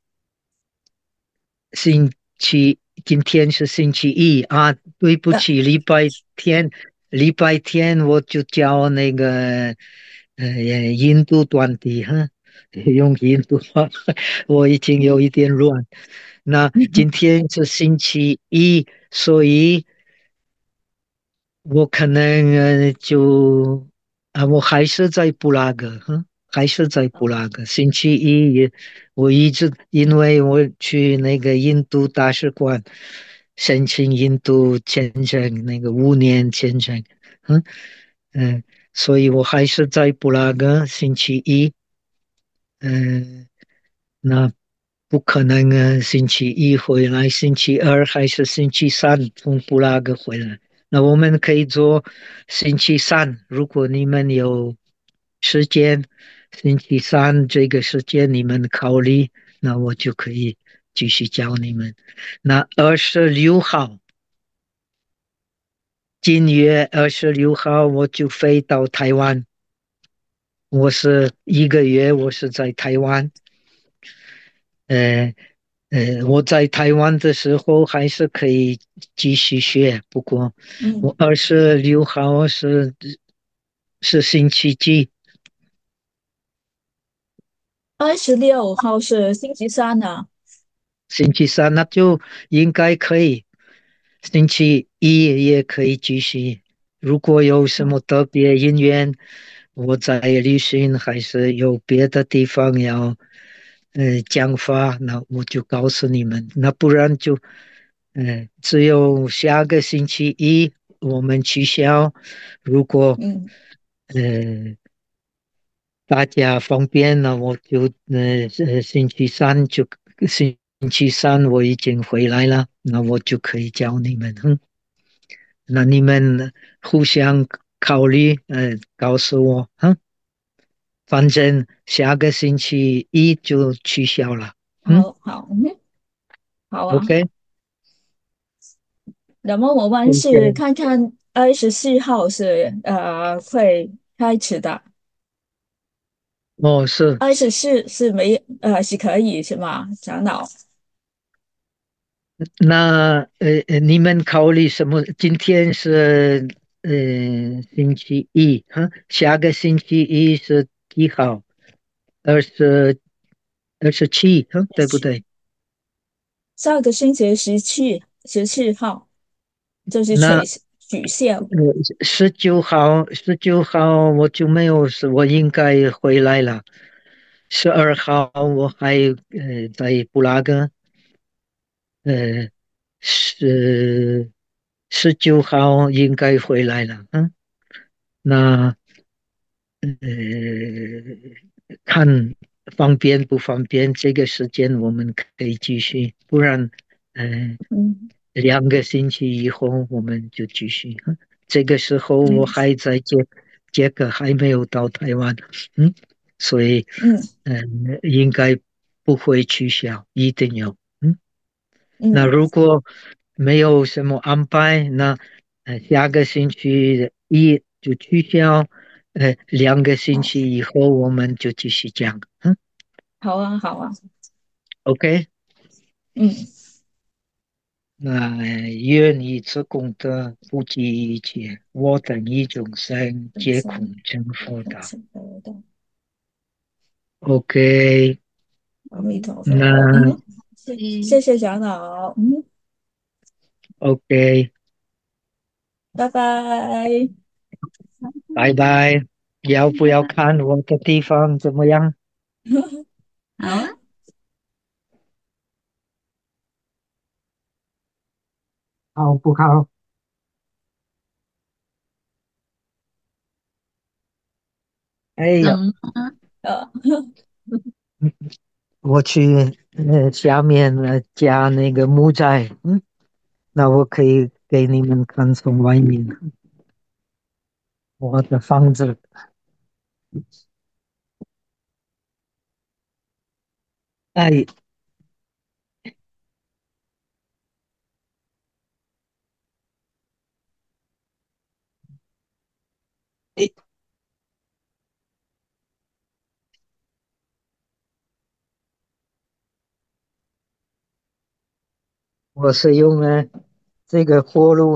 星今天是星期一啊，对不呃， 起，礼拜天我就教那个印度短笛哈，用印度话，我已经有一点乱。那今天是星期一，所以。我可能我还是在布拉格，还是在布拉格。星期一我一直因为我去那个印度大使馆申请印度签证，那个5年签证，嗯嗯，所以我还是在布拉格。星期一，嗯，那不可能啊！星期一回来，星期二还是星期三从布拉格回来。那我们可以做星期三，如果你们有时间，星期三这个时间你们考虑，那我就可以继续教你们。那26号，今月26号我就飞到台湾，我是1个月，我是在台湾。呃我在台湾的时候还是可以继续学，不过我嗯， 26号是星期几？ 26号是星期三呢。 星期三，那就应该可以。星期一也可以继续。如果有什好， 么特别因缘，我在旅行还是有别的地方要讲话，那我就告诉你们。那不然就只有下个星期一我们取消。如果嗯呃大家方便了，我就星期三我已经回来了，那我就可以教你们。那你们互相考虑，告诉我，反正下个星期一就取消了， 好好，好啊。 ，OK， 那么我们是看看24号是会开始的。 哦，是， 24是没是可以是吗？长老。 那你们考虑什么？今天是星期一，下个星期一是几号？27，对不对？ 上个星期17号就是那取消。 十九号我就没有事，我应该回来了。12号我还在布拉格，呃，十19号应该回来了，那看方便不方便，这个时间我们可以继续，不然，呃， 嗯 2个星期以后我们就继续。这个时候我嗯还在捷克，还没有到台湾，嗯，所以， 嗯应该不会取消，一定有，那嗯， 如果没有什么安排，那下个星期一就取消，2个星好， 期以后我们就继续讲， 好啊，好啊。 OK， 嗯， 那愿以此功德不计一切，我等一众生皆空本身成也佛道。 可成佛的。 OK， 阿弥陀佛。 那谢谢长老。 OK， 拜拜。 拜拜。要不要看我的地方怎么样？ 好啊。 好。 好不好？哎呀， 冷呃， 我去下面加那个木材，那我可以给你们看从外面我的房子。哎，哎我是用这个火炉，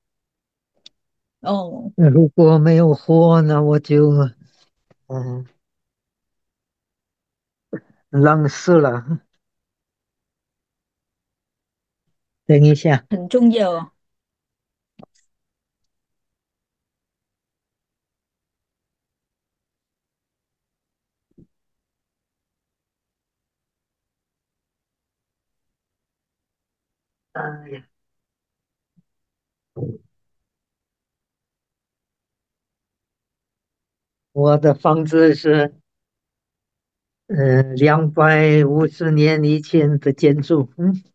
哦， 如果没有火，那我就嗯冷死了。等一下， 很重要哦。 哎呀，我的房子是250年以前的建筑，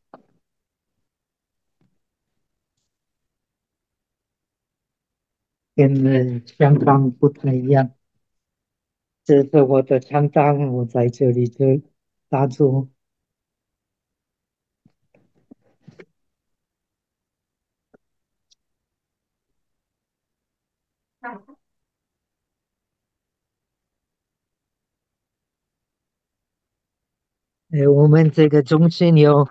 跟香港不太一样。这是我的厂长，我在这里就打住。我们这个中心有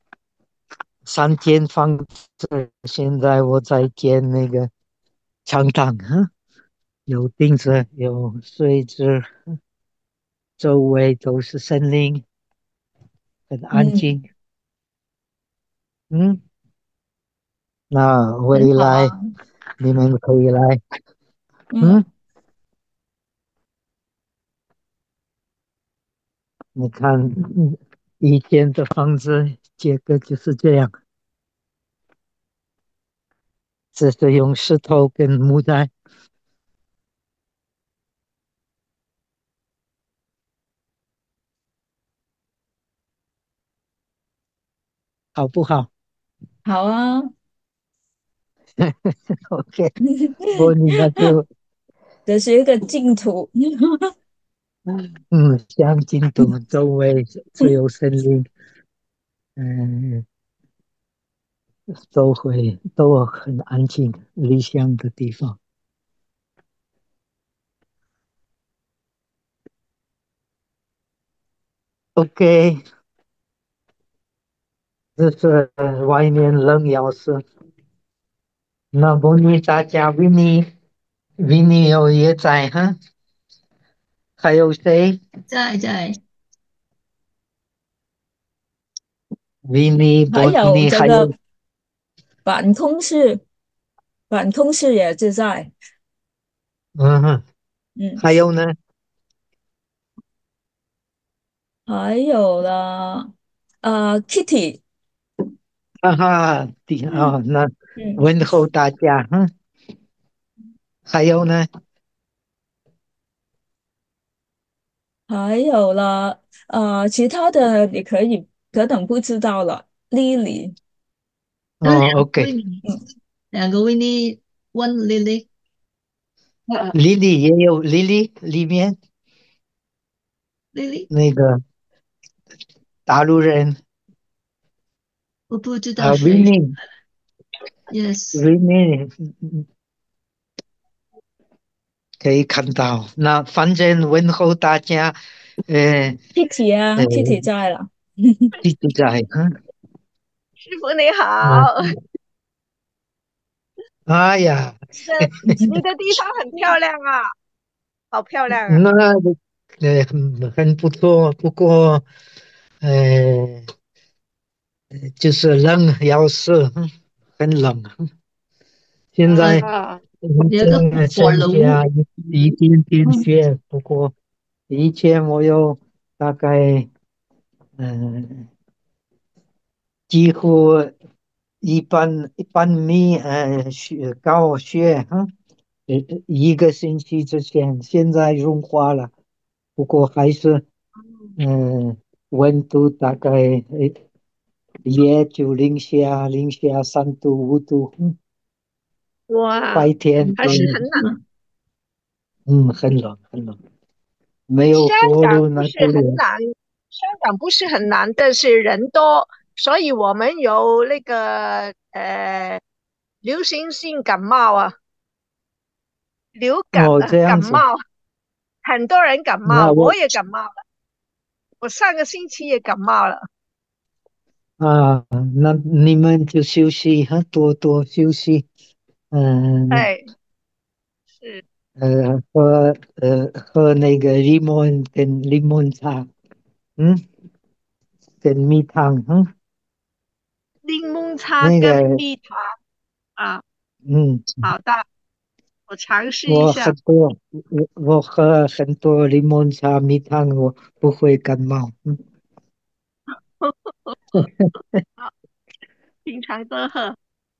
3间房子，现在我在建那个厂长，有钉子，有水池，周围都是森林，很安嗯， 静。嗯，那很未来好啊。 你们可以来。嗯， 嗯， 你看，以前的房子，这个就是这样，这是用石头跟木材，好不好好啊。 ？OK，不，你那就这是一个净土。 像京都周围只有森林，嗯，都很安静，理想的地方。OK，这是外面冷要死。那不你大家维尼有也在哈？还有谁？ 在维尼、 还伯尼，还有有这个办公室，办公室也是在。 嗯哼， 嗯， 还有呢？ 还有呢，Kitty。 哈哈，那嗯， 问候大家，还有呢？ 还有了，其他的你可能不知道了，Lily。 哦两个 ，OK， Winnie， 嗯， 两个 Winnie，One Lily， 莉莉也有莉莉里面 Lily， 那个大陆人我不知道啊， 谁，Yes， 维尼可以看到。那反正问候大家，呃 ，Kitty 呃， 啊，Kitty 在了。 一直在， 师傅你那好， 哎呀， 你的地方很漂亮啊，好漂亮啊！ 那很不错，不过呃，就是冷要死，很冷。现呃， 在啊， 有一个火剩炉， 下一点点雪，不过以前我有大概嗯、几乎一般米高雪一个星期之前，现在融化了，不过还是嗯、温度大概也就零下3度5度， 哇， 白天还是很冷。 很冷很冷，没有香港火炉不是那就冷。 很难，香港不是很难，但是人多，所以我们有那个流行性感冒啊，流感哦， 啊， 这样子， 感冒，很多人感冒， 那我我也感冒了，我上个星期也感冒了。 啊，那你们就休息，多休息，嗯哎，是喝那个柠檬茶，嗯，跟蜜糖， 柠檬茶跟那个， 蜜糖啊， 嗯， 好的，我尝试一我下。 很多，我喝很多柠檬茶、蜜糖，我不会感冒， 好，平常都喝。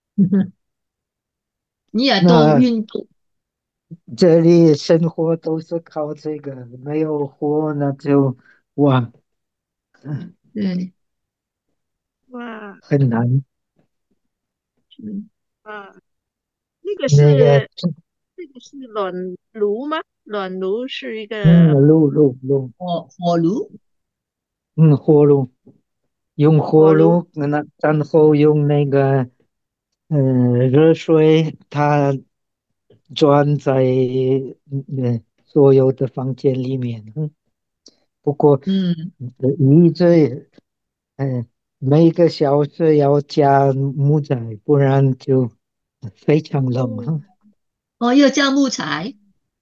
你也多那运动。 这里生活都是靠这个，没有火那就哇， 对， 哇， 很难。 嗯啊，那个那个， 是那个是暖炉吗？暖炉是一嗯， 个炉， 火炉。 火炉。用火火炉。 炉，然后用那个热水，它转在所有的房间里面。不过嗯， 你这嗯每个小时要加木材，不然就非常冷嗯， 哦，要加木材。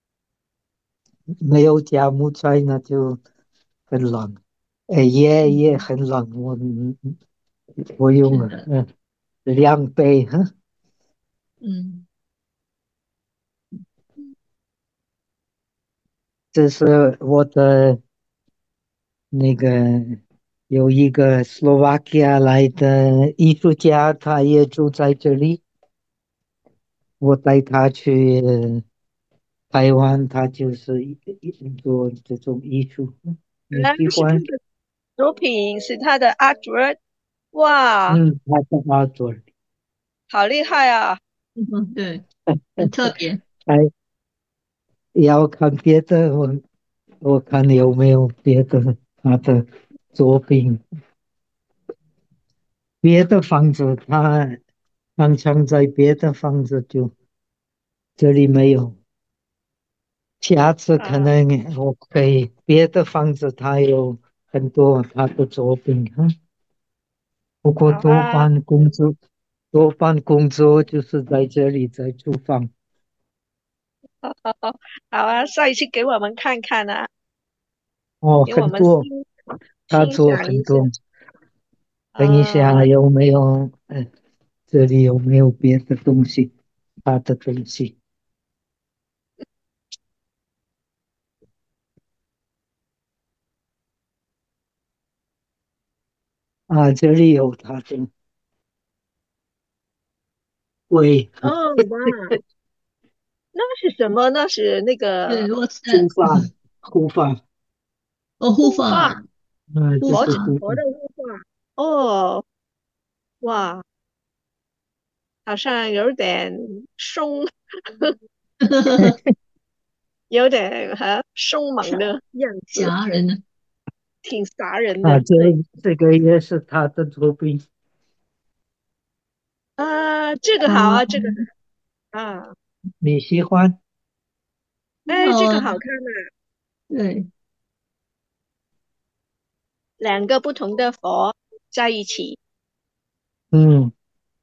没有加木材那就很冷，也嗯， 很冷。我用了是的。 2倍。 嗯， 这是我的那个有一个斯洛伐克来的艺术家，他也住在这里。我带他去台湾，他就是做这种艺术。你原来喜欢？ 是他的作品，是他的 artwork。哇， 他在澳洲， 好厉害啊！ 对，很特别。 还要看别的，我看有没有别的他的作品。别的房子他常常在别的房子就这里没有。下次可啊能我可以别的房子，他有很多他的作品，不过好啊， 多半工作就是在这里在厨房。 好啊，下一次给我们看看啊， 哦， 给我们很多，他欣做赏一下很多。等一下啊。 有没有？这里有没有别的东西？他的东西啊，这里有他的龟。 哦，哇，那是什么？那是那个对，我护发，护发， 护护发， 发。护这佛发。 是护发。 佛的护发。哦，哇，好像有点凶，有点凶猛的样子， 吓人的。 挺杀人啊， 的。对这个也是他的作品。 啊，这个好啊， 啊，这个啊， 你喜欢？ 哎，这个好好啊。 看啊， 对。 两个不同的佛在一起。 嗯，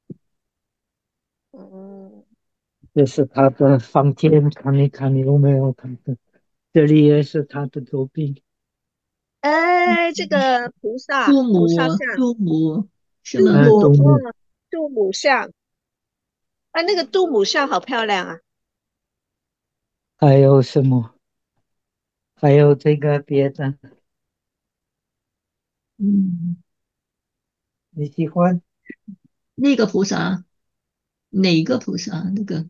嗯， 这是他的房间，看一看有没有他的。这里也是他的作品。 哎，这个菩萨杜母， 菩萨像， 杜母是吗？ 杜母动物， 哦，杜母像，啊，那个杜母像好漂亮啊。 还有什么？还有这个别的， 嗯， 你喜欢？ 那个菩萨，哪个菩萨？那个，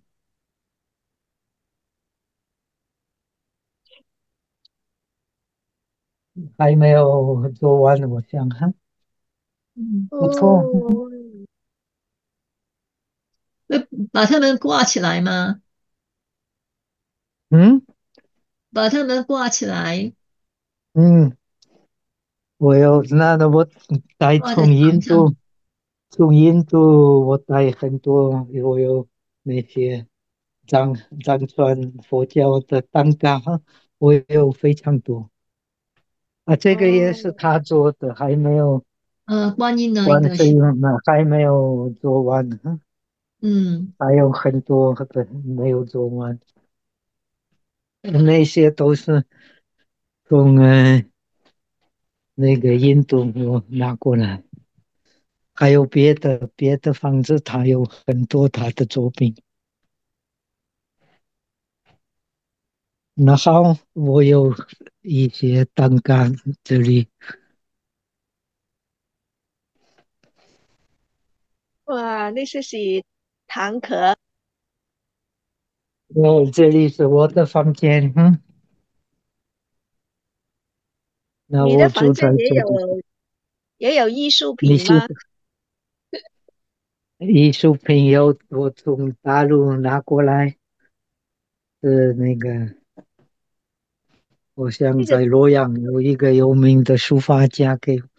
还没有做完，我想哈， 嗯， 不错。 哦， 会把它们挂起来吗？ 嗯把它们挂起来， 嗯，我带挂在从墙上。 从印度我带很多，我有那些藏藏传佛教的蛋糕，我有非常多啊。这个也是哦， 他做的，还没有观音那完个是， 成呢，还没有做完呢， 嗯， 还有很多的没有做完，那些都是从那个印度我拿过来。还有别的房子，他有很多他的作品。然后我有一些蛋糕，这里， 哇，那些是糖壳， 这里是我的房间，那你的我住在房间也这里。 有也有艺术那些品吗？ 艺术品我从大陆拿过来，是那个，我想那个在洛阳有一个有名的书法家给